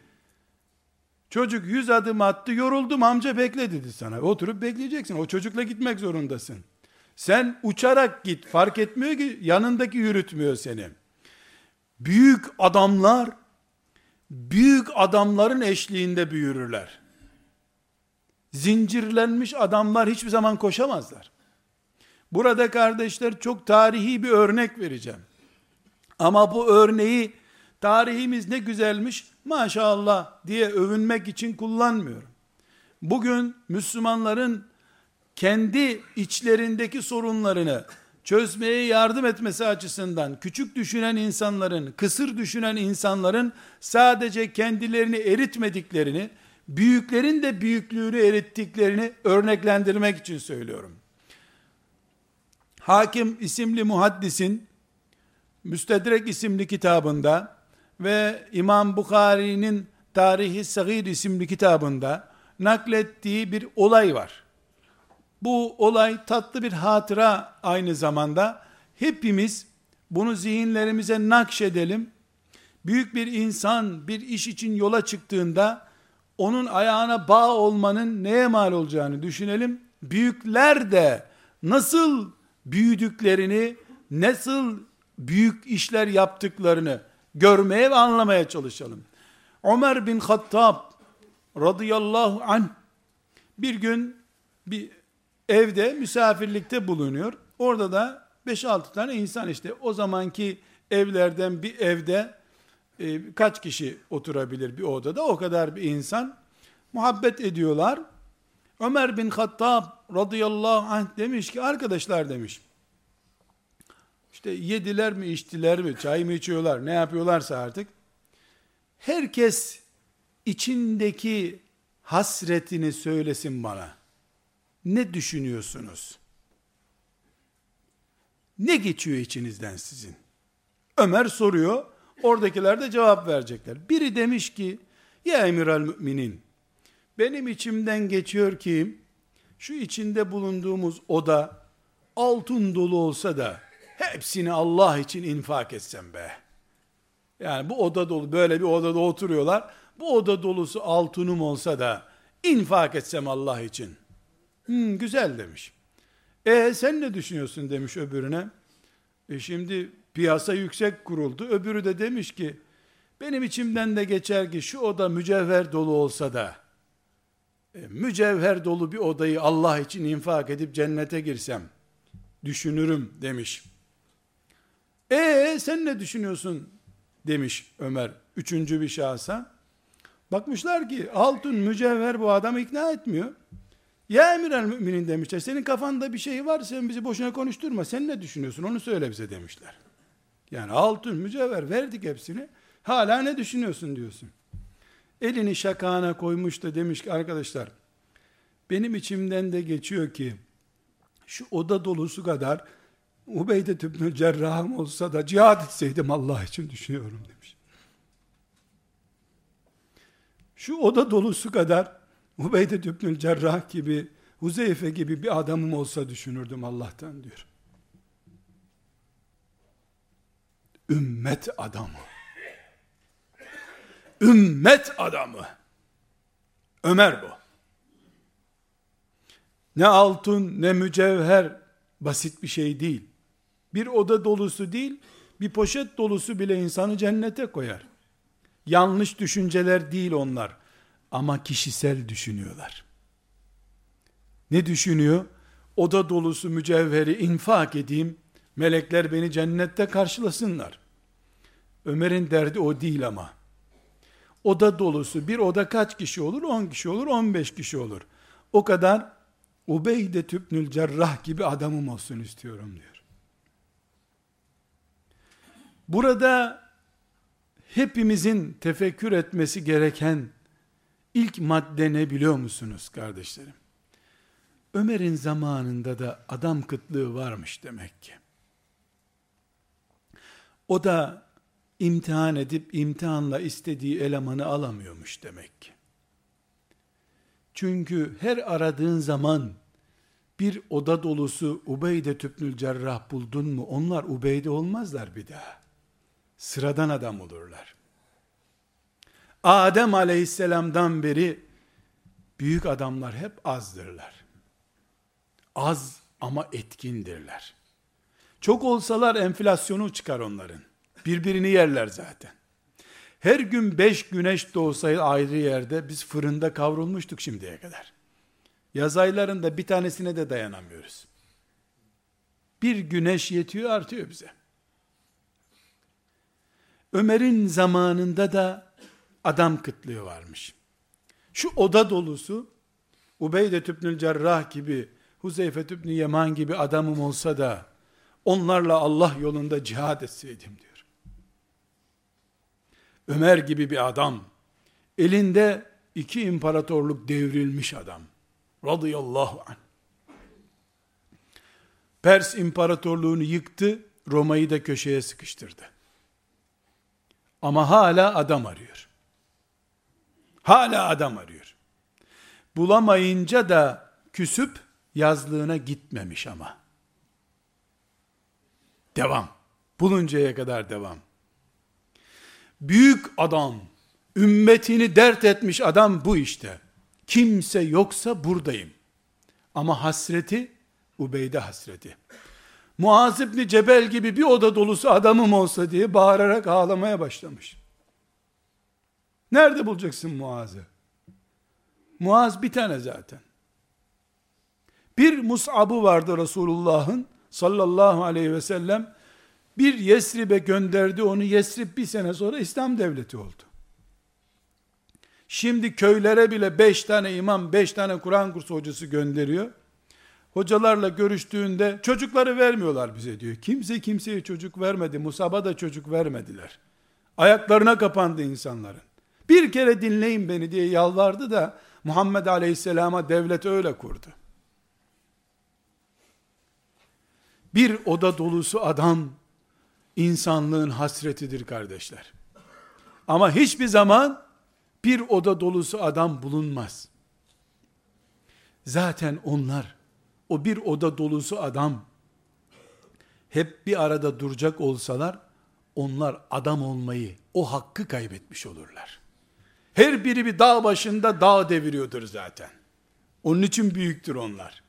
S1: Çocuk 100 adım attı, yoruldum amca bekle dedi sana. Oturup bekleyeceksin. O çocukla gitmek zorundasın. Sen uçarak git, fark etmiyor ki yanındaki yürütmüyor seni. Büyük adamlar, büyük adamların eşliğinde büyürler. Zincirlenmiş adamlar hiçbir zaman koşamazlar. Burada kardeşler çok tarihi bir örnek vereceğim. Ama bu örneği tarihimiz ne güzelmiş maşallah diye övünmek için kullanmıyorum. Bugün Müslümanların kendi içlerindeki sorunlarını çözmeye yardım etmesi açısından küçük düşünen insanların, kısır düşünen insanların sadece kendilerini eritmediklerini, büyüklerin de büyüklüğünü erittiklerini örneklendirmek için söylüyorum. Hakim isimli muhaddisin Müstedrek isimli kitabında ve İmam Bukhari'nin Tarihi Sagir isimli kitabında naklettiği bir olay var. Bu olay tatlı bir hatıra aynı zamanda. Hepimiz bunu zihinlerimize nakşedelim. Büyük bir insan bir iş için yola çıktığında onun ayağına bağ olmanın neye mal olacağını düşünelim. Büyükler de nasıl büyüdüklerini, nasıl büyük işler yaptıklarını görmeye ve anlamaya çalışalım. Ömer bin Hattab radıyallahu anh bir gün bir evde misafirlikte bulunuyor. Orada da 5-6 tane insan, işte o zamanki evlerden bir evde kaç kişi oturabilir bir odada, o kadar bir insan muhabbet ediyorlar. Ömer bin Hattab radıyallahu anh demiş ki, arkadaşlar demiş, işte yediler mi içtiler mi, çay mı içiyorlar, ne yapıyorlarsa artık, herkes içindeki hasretini söylesin bana. Ne düşünüyorsunuz? Ne geçiyor içinizden sizin? Ömer soruyor, oradakiler de cevap verecekler. Biri demiş ki, ya Emirel Müminin, benim içimden geçiyor ki, şu içinde bulunduğumuz oda altın dolu olsa da hepsini Allah için infak etsem be. Yani bu oda dolu, böyle bir odada oturuyorlar. Bu oda dolusu altınım olsa da infak etsem Allah için. Güzel demiş. Sen ne düşünüyorsun demiş öbürüne. Şimdi piyasa yüksek kuruldu. Öbürü de demiş ki, Benim içimden de geçer ki şu oda mücevher dolu olsa da, mücevher dolu bir odayı Allah için infak edip cennete girsem, düşünürüm demiş. Sen ne düşünüyorsun demiş Ömer, üçüncü bir şahsa. Bakmışlar ki altın mücevher bu adamı ikna etmiyor. Ya emir el müminin demişler, senin kafanda bir şey var, sen bizi boşuna konuşturma, sen ne düşünüyorsun onu söyle bize demişler. Yani altın mücevher verdik hepsini, hala ne düşünüyorsun diyorsun. Elini şakağına koymuş da demiş ki, arkadaşlar benim içimden de geçiyor ki şu oda dolusu kadar Ubeyde ibn Cerrah'ım olsa da cihad etseydim Allah için düşünüyorum demiş. Şu oda dolusu kadar Ubeyde ibn Cerrah gibi, Huzeyfe gibi bir adamım olsa düşünürdüm Allah'tan diyor. Ümmet adamı. Ümmet adamı. Ömer bu. Ne altın ne mücevher basit bir şey değil. Bir oda dolusu değil, bir poşet dolusu bile insanı cennete koyar. Yanlış düşünceler değil onlar. Ama kişisel düşünüyorlar. Ne düşünüyor? Oda dolusu mücevheri infak edeyim, melekler beni cennette karşılasınlar. Ömer'in derdi o değil ama. Oda dolusu, bir oda kaç kişi olur? 10 kişi olur, 15 kişi olur. O kadar Ubeyde ibnül Cerrah gibi adamım olsun istiyorum diyor. Burada hepimizin tefekkür etmesi gereken ilk madde ne biliyor musunuz kardeşlerim? Ömer'in zamanında da adam kıtlığı varmış demek ki. O da imtihan edip imtihanla istediği elemanı alamıyormuş demek ki. Çünkü her aradığın zaman bir oda dolusu Ubeyde ibnül Cerrah buldun mu, onlar Ubeyde olmazlar bir daha. Sıradan adam olurlar. Adem aleyhisselamdan beri büyük adamlar hep azdırlar. Az ama etkindirler. Çok olsalar enflasyonu çıkar onların. Birbirini yerler zaten. Her gün 5 güneş doğsaydı ayrı yerde biz fırında kavrulmuştuk şimdiye kadar. Yaz aylarında bir tanesine de dayanamıyoruz. Bir güneş yetiyor, artıyor bize. Ömer'in zamanında da adam kıtlığı varmış. Şu oda dolusu Ubeyde ibnül Cerrah gibi, Huzeyfe ibn Yeman gibi adamım olsa da onlarla Allah yolunda cihad etseydim diyor. Ömer gibi bir adam, elinde 2 imparatorluk devrilmiş adam, radıyallahu anh. Pers imparatorluğunu yıktı, Roma'yı da köşeye sıkıştırdı. Ama hala adam arıyor. Hala adam arıyor. Bulamayınca da küsüp yazlığına gitmemiş ama. Devam. Buluncaya kadar devam. Büyük adam, ümmetini dert etmiş adam bu işte. Kimse yoksa buradayım. Ama hasreti, Ubeyde hasreti. Muaz İbni Cebel gibi bir oda dolusu adamım olsa diye bağırarak ağlamaya başlamış. Nerede bulacaksın Muaz'ı? Muaz bir tane zaten. Bir Mus'ab'ı vardı Resulullah'ın sallallahu aleyhi ve sellem. Bir Yesrib'e gönderdi onu. Yesrib bir sene sonra İslam devleti oldu. Şimdi köylere bile 5 tane imam, 5 tane Kur'an kursu hocası gönderiyor. Hocalarla görüştüğünde çocukları vermiyorlar bize diyor. Kimse kimseye çocuk vermedi. Musab'a da çocuk vermediler. Ayaklarına kapandı insanların. Bir kere dinleyin beni diye yalvardı da Muhammed Aleyhisselam'a devlet öyle kurdu. Bir oda dolusu adam insanlığın hasretidir kardeşler. Ama hiçbir zaman bir oda dolusu adam bulunmaz. Zaten onlar, o bir oda dolusu adam hep bir arada duracak olsalar, onlar adam olmayı, o hakkı kaybetmiş olurlar. Her biri bir dağ başında dağ deviriyordur zaten. Onun için büyüktür onlar.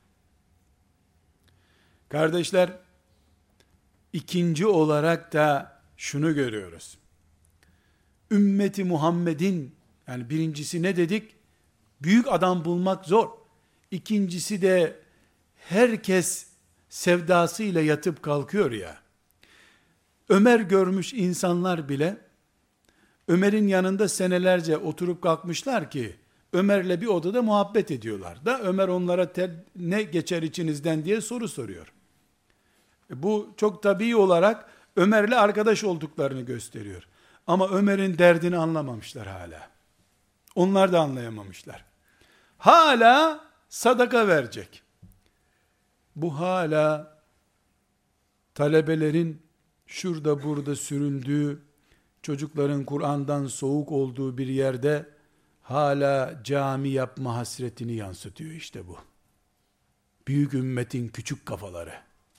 S1: Kardeşler, ikinci olarak da şunu görüyoruz. Ümmeti Muhammed'in, yani birincisi ne dedik? Büyük adam bulmak zor. İkincisi de herkes sevdasıyla yatıp kalkıyor ya. Ömer görmüş insanlar bile Ömer'in yanında senelerce oturup kalkmışlar ki Ömer'le bir odada muhabbet ediyorlar da Ömer onlara ne geçer içinizden diye soru soruyor. Bu çok tabii olarak Ömer'le arkadaş olduklarını gösteriyor. Ama Ömer'in derdini anlamamışlar hala. Onlar da anlayamamışlar. Hala sadaka verecek. Bu hala talebelerin şurada burada süründüğü, çocukların Kur'an'dan soğuk olduğu bir yerde hala cami yapma hasretini yansıtıyor işte bu. Büyük ümmetin küçük kafaları.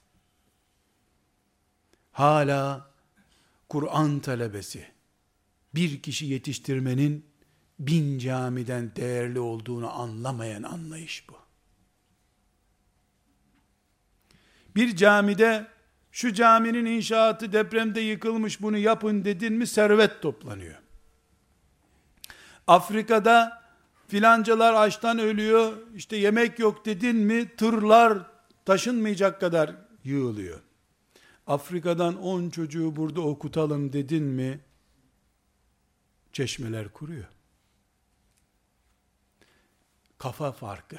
S1: Hala Kur'an talebesi, bir kişi yetiştirmenin 1000 camiden değerli olduğunu anlamayan anlayış bu. Bir camide şu caminin inşaatı depremde yıkılmış bunu yapın dedin mi servet toplanıyor. Afrika'da filancalar açtan ölüyor, işte yemek yok dedin mi tırlar taşınmayacak kadar yığılıyor. Afrika'dan 10 çocuğu burada okutalım dedin mi çeşmeler kuruyor. Kafa farkı.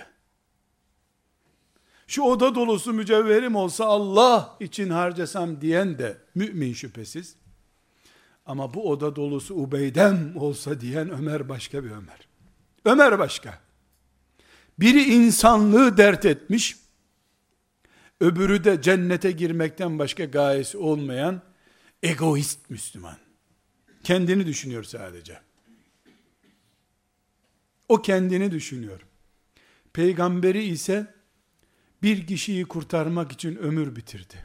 S1: Şu oda dolusu mücevherim olsa Allah için harcasam diyen de mümin şüphesiz. Ama bu oda dolusu Ubeydem olsa diyen Ömer başka bir Ömer. Ömer başka. Biri insanlığı dert etmiş, öbürü de cennete girmekten başka gayesi olmayan egoist Müslüman. Kendini düşünüyor sadece. O kendini düşünüyor. Peygamberi ise bir kişiyi kurtarmak için ömür bitirdi.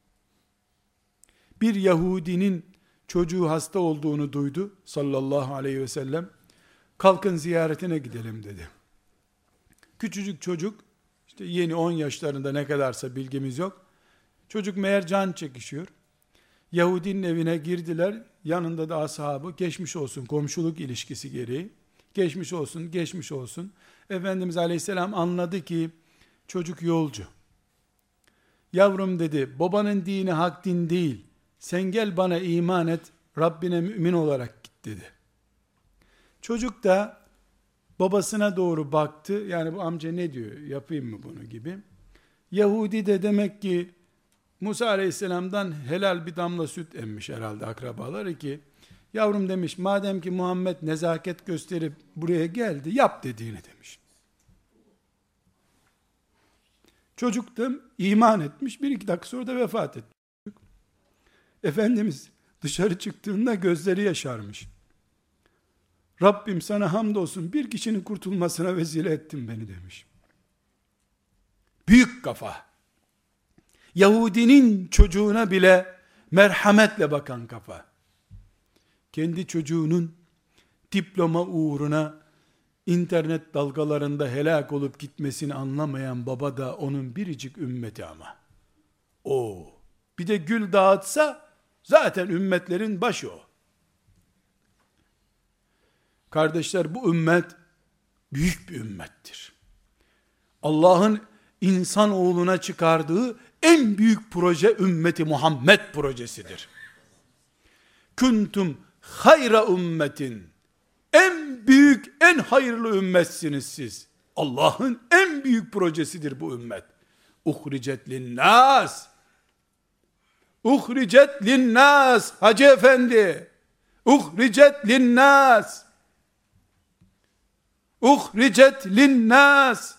S1: Bir Yahudinin çocuğu hasta olduğunu duydu sallallahu aleyhi ve sellem. Kalkın ziyaretine gidelim dedi. Küçücük çocuk, işte yeni 10 yaşlarında ne kadarsa bilgimiz yok. Çocuk meğer can çekişiyor. Yahudinin evine girdiler. Yanında da ashabı, geçmiş olsun, komşuluk ilişkisi gereği. Geçmiş olsun, geçmiş olsun. Efendimiz Aleyhisselam anladı ki çocuk yolcu. Yavrum dedi, babanın dini hak din değil. Sen gel bana iman et, Rabbine mümin olarak git dedi. Çocuk da babasına doğru baktı. Yani bu amca ne diyor, yapayım mı bunu gibi. Yahudi de demek ki Musa Aleyhisselam'dan helal bir damla süt emmiş herhalde akrabaları ki, yavrum demiş, madem ki Muhammed nezaket gösterip buraya geldi, yap dediğini demiş. Çocuk da iman etmiş, 1-2 dakika sonra da vefat etti. Efendimiz dışarı çıktığında gözleri yaşarmış. Rabbim sana hamdolsun, bir kişinin kurtulmasına vesile ettin beni demiş. Büyük kafa. Yahudinin çocuğuna bile merhametle bakan kafa. Kendi çocuğunun diploma uğruna internet dalgalarında helak olup gitmesini anlamayan baba da onun biricik ümmeti ama. O bir de gül dağıtsa zaten ümmetlerin başı o. Kardeşler, bu ümmet büyük bir ümmettir. Allah'ın insanoğluna çıkardığı en büyük proje ümmeti Muhammed projesidir. Kuntum hayra ümmetin, en büyük, en hayırlı ümmetsiniz siz. Allah'ın en büyük projesidir bu ümmet. Uhricet linnas. Uhricet linnas. Hacı efendi. Uhricet linnas. Uhricet linnas.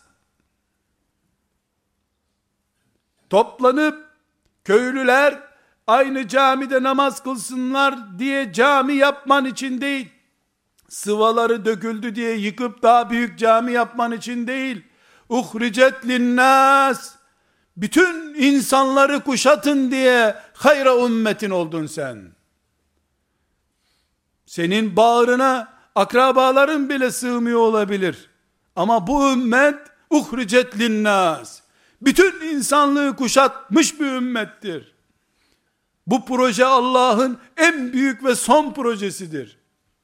S1: Toplanıp köylüler aynı camide namaz kılsınlar diye cami yapman için değil, sıvaları döküldü diye yıkıp daha büyük cami yapman için değil, uhricet linnas, bütün insanları kuşatın diye hayra ümmetin oldun sen. Senin bağrına akrabaların bile sığmıyor olabilir. Ama bu ümmet uhricet linnas, bütün insanlığı kuşatmış bir ümmettir. Bu proje Allah'ın en büyük ve son projesidir.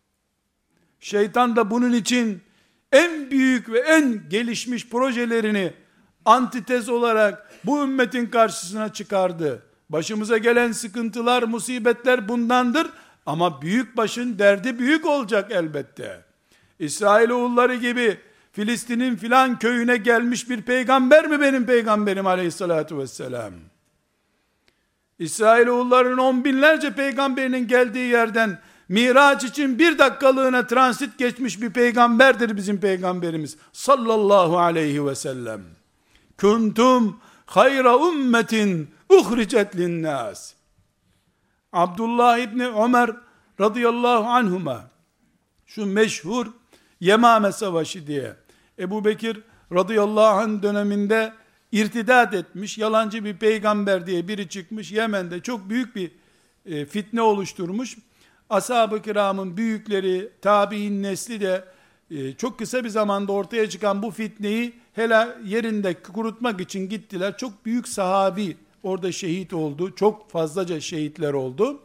S1: Şeytan da bunun için en büyük ve en gelişmiş projelerini antitez olarak bu ümmetin karşısına çıkardı. Başımıza gelen sıkıntılar, musibetler bundandır. Ama büyük başın derdi büyük olacak elbette. İsrailoğulları gibi Filistin'in filan köyüne gelmiş bir peygamber mi benim peygamberim aleyhissalatu vesselam? İsrailoğullarının 10 binlerce peygamberinin geldiği yerden Miraç için bir dakikalığına transit geçmiş bir peygamberdir bizim peygamberimiz sallallahu aleyhi ve sellem. Kuntum hayra ummetin uhricet linnâs. Abdullah İbni Ömer radıyallahu anhuma, şu meşhur Yemame Savaşı diye, Ebu Bekir radıyallahu anh döneminde irtidat etmiş, yalancı bir peygamber diye biri çıkmış, Yemen'de çok büyük bir fitne oluşturmuş. Ashab-ı kiramın büyükleri, tabi'in nesli de çok kısa bir zamanda ortaya çıkan bu fitneyi hele yerinde kurutmak için gittiler. Çok büyük sahabi orada şehit oldu. Çok fazlaca şehitler oldu.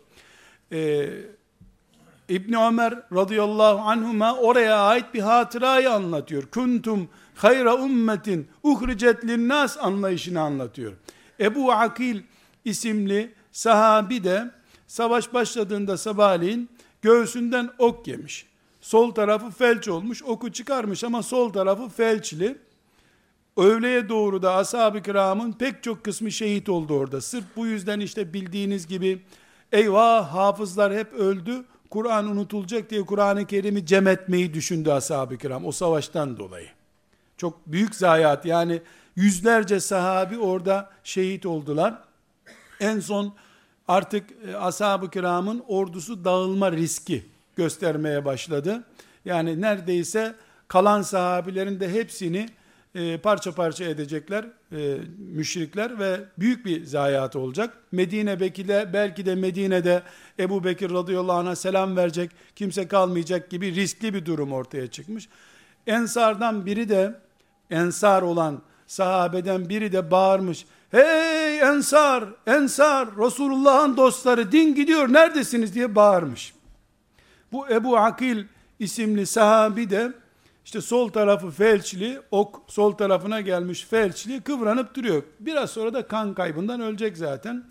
S1: İbni Ömer radıyallahu anhuma oraya ait bir hatırayı anlatıyor. Kuntum hayra ummetin uhricet linnas anlayışını anlatıyor. Ebu Akil isimli sahabi de savaş başladığında sabahleyin göğsünden ok yemiş. Sol tarafı felç olmuş, oku çıkarmış ama sol tarafı felçli. Öğleye doğru da ashab-ı kiramın pek çok kısmı şehit oldu orada. Sırf bu yüzden işte bildiğiniz gibi eyvah hafızlar hep öldü, Kur'an unutulacak diye Kur'an-ı Kerim'i cem etmeyi düşündü ashab-ı kiram o savaştan dolayı. Çok büyük zayiat, yani yüzlerce sahabi orada şehit oldular. En son artık ashab-ı kiramın ordusu dağılma riski göstermeye başladı. Yani neredeyse kalan sahabilerin de hepsini parça parça edecekler müşrikler ve büyük bir zayiat olacak. Medine belki de Medine'de Ebu Bekir radıyallahu anh'a selam verecek kimse kalmayacak gibi riskli bir durum ortaya çıkmış. Ensardan biri de, ensar olan sahabeden biri de bağırmış. Hey ensar, ensar, Resulullah'ın dostları, din gidiyor, neredesiniz diye bağırmış. Bu Ebu Akil isimli sahabi de işte sol tarafı felçli, ok sol tarafına gelmiş felçli, kıvranıp duruyor. Biraz sonra da kan kaybından ölecek zaten.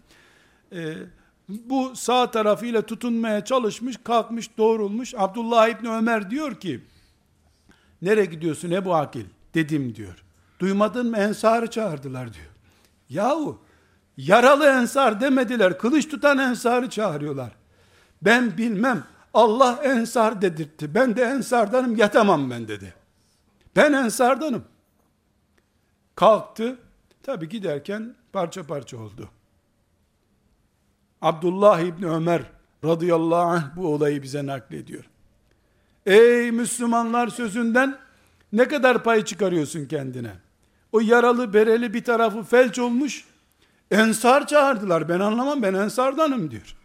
S1: Bu sağ tarafıyla tutunmaya çalışmış, kalkmış, doğrulmuş. Abdullah İbni Ömer diyor ki, nereye gidiyorsun Ebu Akil? Dedim diyor. Duymadın mı, ensarı çağırdılar diyor. Yahu yaralı ensar demediler, kılıç tutan ensarı çağırıyorlar. Ben bilmem, Allah ensar dedirtti. Ben de ensardanım, yatamam ben dedi. Ben ensardanım. Kalktı. Tabi giderken parça parça oldu. Abdullah İbni Ömer radıyallahu anh bu olayı bize naklediyor. Ey Müslümanlar sözünden ne kadar pay çıkarıyorsun kendine? O yaralı bereli bir tarafı felç olmuş. Ensar çağırdılar. Ben anlamam, ben ensardanım diyor.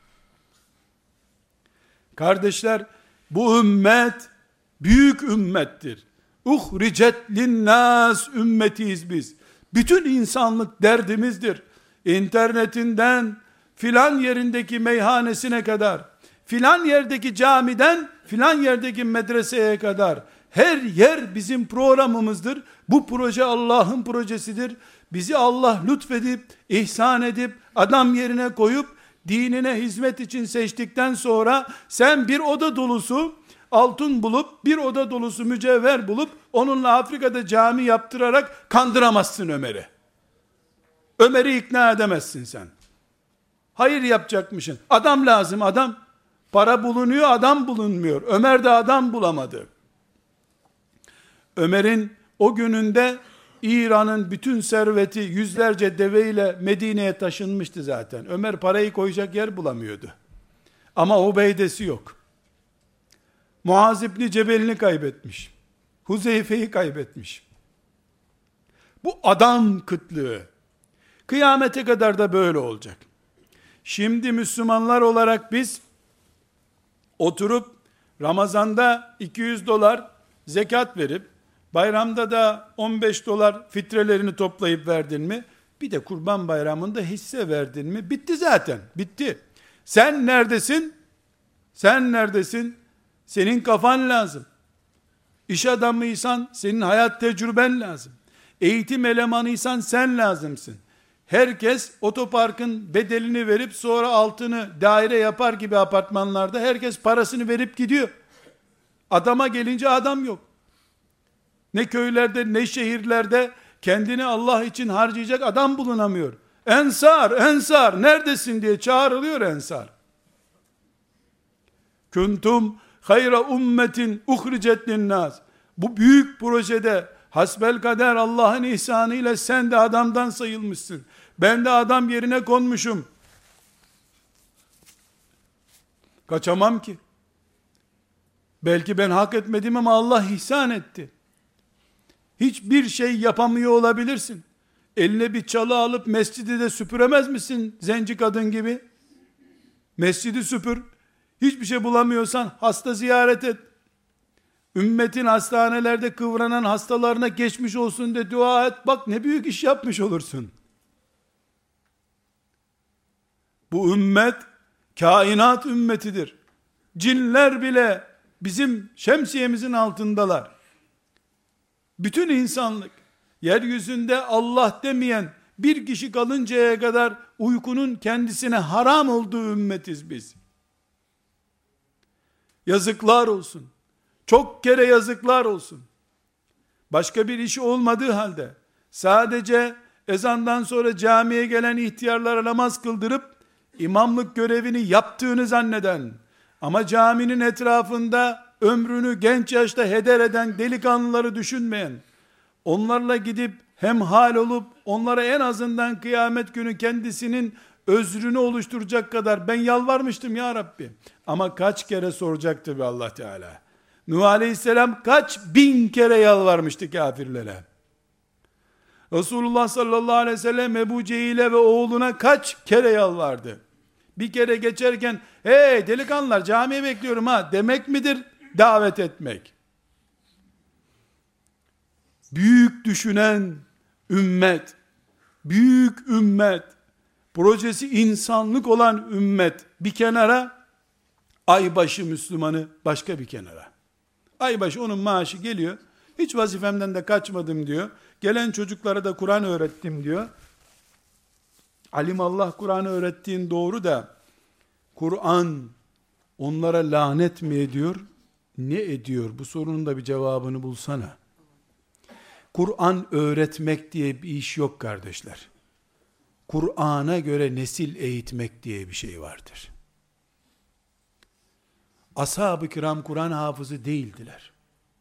S1: Kardeşler, bu ümmet büyük ümmettir. Uhricet linnâs ümmetiyiz biz. Bütün insanlık derdimizdir. İnternetinden filan yerindeki meyhanesine kadar, filan yerdeki camiden filan yerdeki medreseye kadar her yer bizim programımızdır. Bu proje Allah'ın projesidir. Bizi Allah lütfedip, ihsan edip, adam yerine koyup dinine hizmet için seçtikten sonra sen bir oda dolusu altın bulup, bir oda dolusu mücevher bulup onunla Afrika'da cami yaptırarak kandıramazsın Ömer'i. Ömer'i ikna edemezsin sen. Hayır yapacakmışsın. Adam lazım, adam. Para bulunuyor, adam bulunmuyor. Ömer de adam bulamadı. Ömer'in o gününde İran'ın bütün serveti yüzlerce deveyle Medine'ye taşınmıştı zaten. Ömer parayı koyacak yer bulamıyordu. Ama Ubeydesi yok. Muaz İbni Cebel'ini kaybetmiş. Huzeyfe'yi kaybetmiş. Bu adam kıtlığı. Kıyamete kadar da böyle olacak. Şimdi Müslümanlar olarak biz oturup Ramazan'da 200 dolar zekat verip bayramda da 15 dolar fitrelerini toplayıp verdin mi? Bir de Kurban Bayramı'nda hisse verdin mi? Bitti zaten. Bitti. Sen neredesin? Sen neredesin? senin kafan lazım. İş adamıysan senin hayat tecrüben lazım. Eğitim elemanıysan sen lazımsın. Herkes otoparkın bedelini verip sonra altını daire yapar gibi apartmanlarda herkes parasını verip gidiyor. Adama gelince adam yok. Ne köylerde ne şehirlerde kendini Allah için harcayacak adam bulunamıyor. Ensar, ensar neredesin diye çağrılıyor ensar. Kuntum hayra ummetin uhricet linnas. Bu büyük projede hasbelkader Allah'ın ihsanıyla sen de adamdan sayılmışsın. Ben de adam yerine konmuşum. Kaçamam ki. Belki ben hak etmedim ama Allah ihsan etti. Hiçbir şey yapamıyor olabilirsin. Eline bir çalı alıp mescidi de süpüremez misin zenci kadın gibi? Mescidi süpür. Hiçbir şey bulamıyorsan hasta ziyaret et. Ümmetin hastanelerde kıvranan hastalarına geçmiş olsun de dua et. Bak ne büyük iş yapmış olursun. Bu ümmet kainat ümmetidir. Cinler bile bizim şemsiyemizin altındalar. Bütün insanlık yeryüzünde Allah demeyen bir kişi kalıncaya kadar uykunun kendisine haram olduğu ümmetiz biz. Yazıklar olsun. Çok kere yazıklar olsun. Başka bir işi olmadığı halde sadece ezandan sonra camiye gelen ihtiyarlara namaz kıldırıp imamlık görevini yaptığını zanneden ama caminin etrafında ömrünü genç yaşta heder eden delikanlıları düşünmeyen, onlarla gidip hemhal olup onlara en azından kıyamet günü kendisinin özrünü oluşturacak kadar ben yalvarmıştım ya Rabbi. Ama kaç kere soracaktı be Allah Teala. Nuh Aleyhisselam kaç bin kere yalvarmıştı kafirlere. Resulullah sallallahu aleyhi ve sellem Ebu Cehil'e ve oğluna kaç kere yalvardı. Bir kere geçerken hey delikanlılar camiye bekliyorum ha demek midir davet etmek? Büyük düşünen ümmet, büyük ümmet, projesi insanlık olan ümmet bir kenara, aybaşı Müslümanı başka bir kenara. Aybaşı onun maaşı geliyor, hiç vazifemden de kaçmadım diyor, gelen çocuklara da Kur'an öğrettim diyor. Alimallah Kur'an'ı öğrettiğin doğru da, Kur'an onlara lanet mi ediyor, ne ediyor? Bu sorunun da bir cevabını bulsana. Kur'an öğretmek diye bir iş yok kardeşler. Kur'an'a göre nesil eğitmek diye bir şey vardır. Ashab-ı kiram Kur'an hafızı değildiler.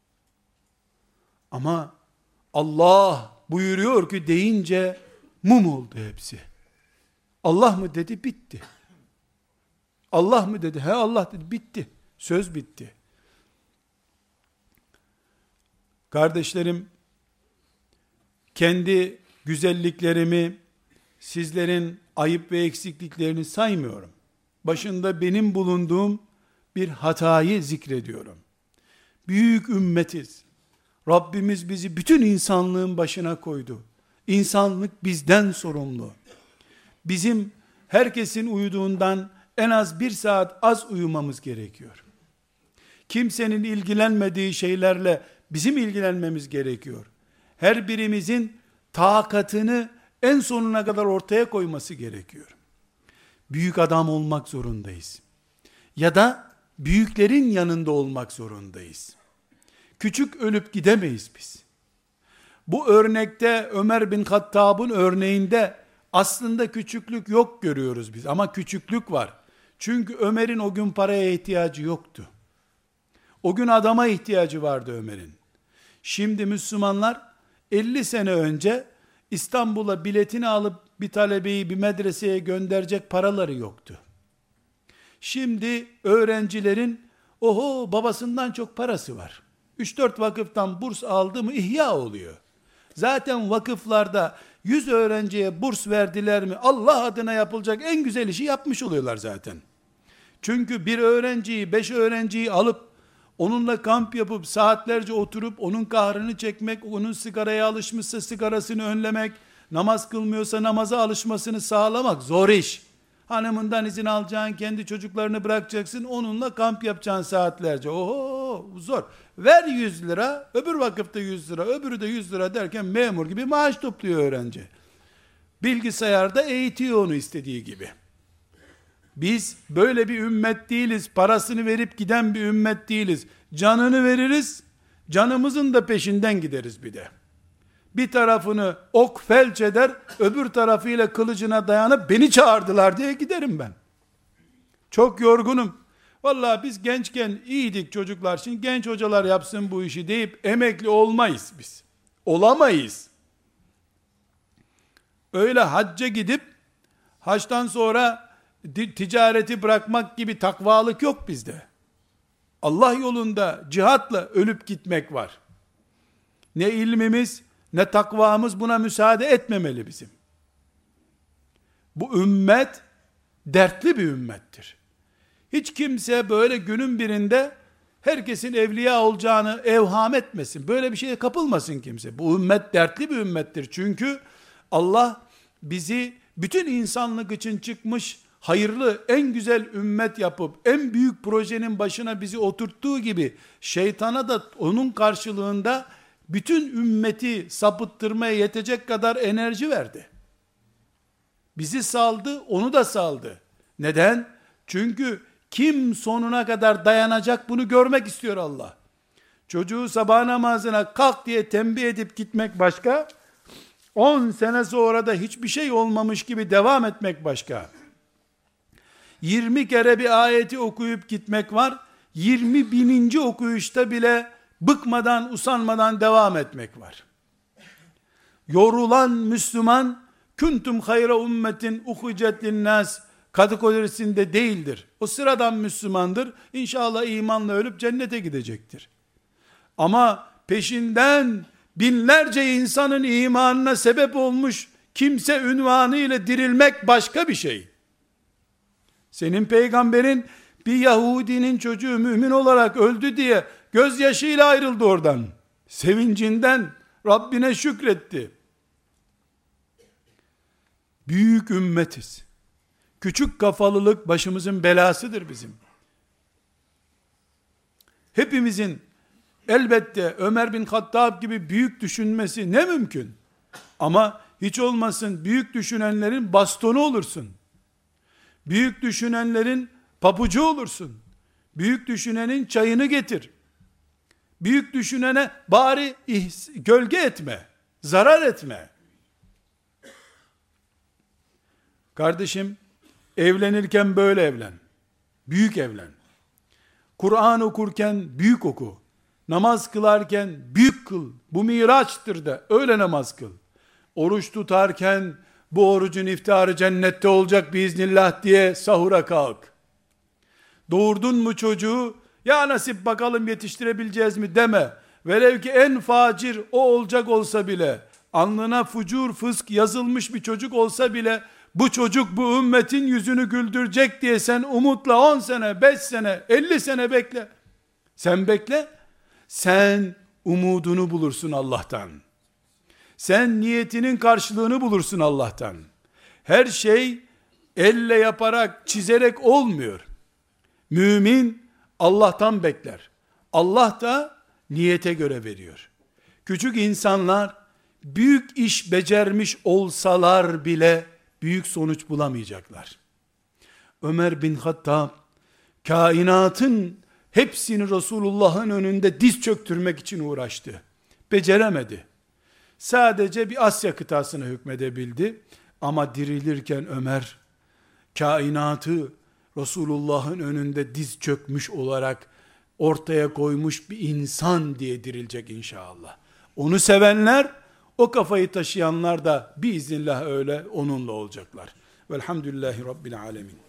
S1: Ama Allah buyuruyor ki deyince mum oldu hepsi. Allah mı dedi bitti. Allah mı dedi? He Allah dedi bitti. Söz bitti. Kardeşlerim, kendi güzelliklerimi, sizlerin ayıp ve eksikliklerini saymıyorum. Başında benim bulunduğum bir hatayı zikrediyorum. Büyük ümmetiz. Rabbimiz bizi bütün insanlığın başına koydu. İnsanlık bizden sorumlu. Bizim herkesin uyuduğundan en az 1 saat az uyumamız gerekiyor. Kimsenin ilgilenmediği şeylerle bizim ilgilenmemiz gerekiyor. Her birimizin takatını en sonuna kadar ortaya koyması gerekiyor. Büyük adam olmak zorundayız. Ya da büyüklerin yanında olmak zorundayız. Küçük ölüp gidemeyiz biz. Bu örnekte Ömer bin Hattab'ın örneğinde aslında küçüklük yok görüyoruz biz ama küçüklük var. Çünkü Ömer'in o gün paraya ihtiyacı yoktu. O gün adama ihtiyacı vardı Ömer'in. Şimdi Müslümanlar 50 sene önce İstanbul'a biletini alıp bir talebeyi bir medreseye gönderecek paraları yoktu. Şimdi öğrencilerin babasından çok parası var. 3-4 vakıftan burs aldı mı ihya oluyor. Zaten vakıflarda 100 öğrenciye burs verdiler mi Allah adına yapılacak en güzel işi yapmış oluyorlar zaten. Çünkü bir öğrenciyi 5 öğrenciyi alıp onunla kamp yapıp saatlerce oturup onun kahrını çekmek, onun sigaraya alışmışsa sigarasını önlemek, namaz kılmıyorsa namaza alışmasını sağlamak zor iş. Hanımından izin alacaksın, kendi çocuklarını bırakacaksın, onunla kamp yapacaksın saatlerce. Oho, zor. Ver 100 lira, öbür vakıfta 100 lira, öbürü de 100 lira derken memur gibi maaş topluyor öğrenci. Bilgisayarda eğitiyor onu istediği gibi. Biz böyle bir ümmet değiliz. Parasını verip giden bir ümmet değiliz. Canını veririz, canımızın da peşinden gideriz bir de. Bir tarafını ok felç eder, öbür tarafıyla kılıcına dayanıp beni çağırdılar diye giderim ben. Çok yorgunum. Vallahi biz gençken iyiydik çocuklar. Şimdi genç hocalar yapsın bu işi deyip emekli olmayız biz. Olamayız. Öyle hacca gidip haçtan sonra ticareti bırakmak gibi takvalık yok bizde. Allah yolunda cihatla ölüp gitmek var. Ne ilmimiz ne takvamız buna müsaade etmemeli bizim. Bu ümmet dertli bir ümmettir. Hiç kimse böyle günün birinde herkesin evliya olacağını evham etmesin. Böyle bir şeye kapılmasın kimse. Bu ümmet dertli bir ümmettir. Çünkü Allah bizi bütün insanlık için çıkmış hayırlı, en güzel ümmet yapıp en büyük projenin başına bizi oturttuğu gibi şeytana da onun karşılığında bütün ümmeti sapıttırmaya yetecek kadar enerji verdi. Bizi saldı, onu da saldı. Neden? Çünkü kim sonuna kadar dayanacak bunu görmek istiyor Allah. Çocuğu sabah namazına kalk diye tembih edip gitmek başka, 10 sene sonra da hiçbir şey olmamış gibi devam etmek başka. 20 kere bir ayeti okuyup gitmek var, 20 bininci okuyuşta bile bıkmadan, usanmadan devam etmek var. Yorulan Müslüman, kuntum hayra ummetin ukhicet linnas kategorisinde değildir. O sıradan Müslümandır. İnşallah imanla ölüp cennete gidecektir. Ama peşinden binlerce insanın imanına sebep olmuş kimse ünvanı ile dirilmek başka bir şey. Senin peygamberin bir Yahudinin çocuğu mümin olarak öldü diye gözyaşıyla ayrıldı oradan. Sevincinden Rabbine şükretti. Büyük ümmetiz. Küçük kafalılık başımızın belasıdır bizim. Hepimizin elbette Ömer bin Hattab gibi büyük düşünmesi ne mümkün? Ama hiç olmasın büyük düşünenlerin bastonu olursun. Büyük düşünenlerin pabucu olursun. Büyük düşünenin çayını getir. Büyük düşünene bari gölge etme, zarar etme. Kardeşim, evlenirken böyle evlen. Büyük evlen. Kur'an okurken büyük oku. Namaz kılarken büyük kıl. Bu miraçtır da öyle namaz kıl. Oruç tutarken bu orucun iftarı cennette olacak biiznillah diye sahura kalk. Doğurdun mu çocuğu, ya nasip bakalım yetiştirebileceğiz mi deme. Velev ki en facir o olacak olsa bile, alnına fucur fısk yazılmış bir çocuk olsa bile, bu çocuk bu ümmetin yüzünü güldürecek diye sen umutla 10 sene, 5 sene, 50 sene bekle. Sen bekle, sen umudunu bulursun Allah'tan. Sen niyetinin karşılığını bulursun Allah'tan. Her şey elle yaparak, çizerek olmuyor. Mümin Allah'tan bekler. Allah da niyete göre veriyor. Küçük insanlar büyük iş becermiş olsalar bile büyük sonuç bulamayacaklar. Ömer bin Hattab kainatın hepsini Resulullah'ın önünde diz çöktürmek için uğraştı. Beceremedi. Sadece bir Asya kıtasına hükmedebildi. Ama dirilirken Ömer kainatı Resulullah'ın önünde diz çökmüş olarak ortaya koymuş bir insan diye dirilecek inşallah. Onu sevenler, o kafayı taşıyanlar da biiznillah öyle onunla olacaklar. Velhamdülillahi Rabbil alemin.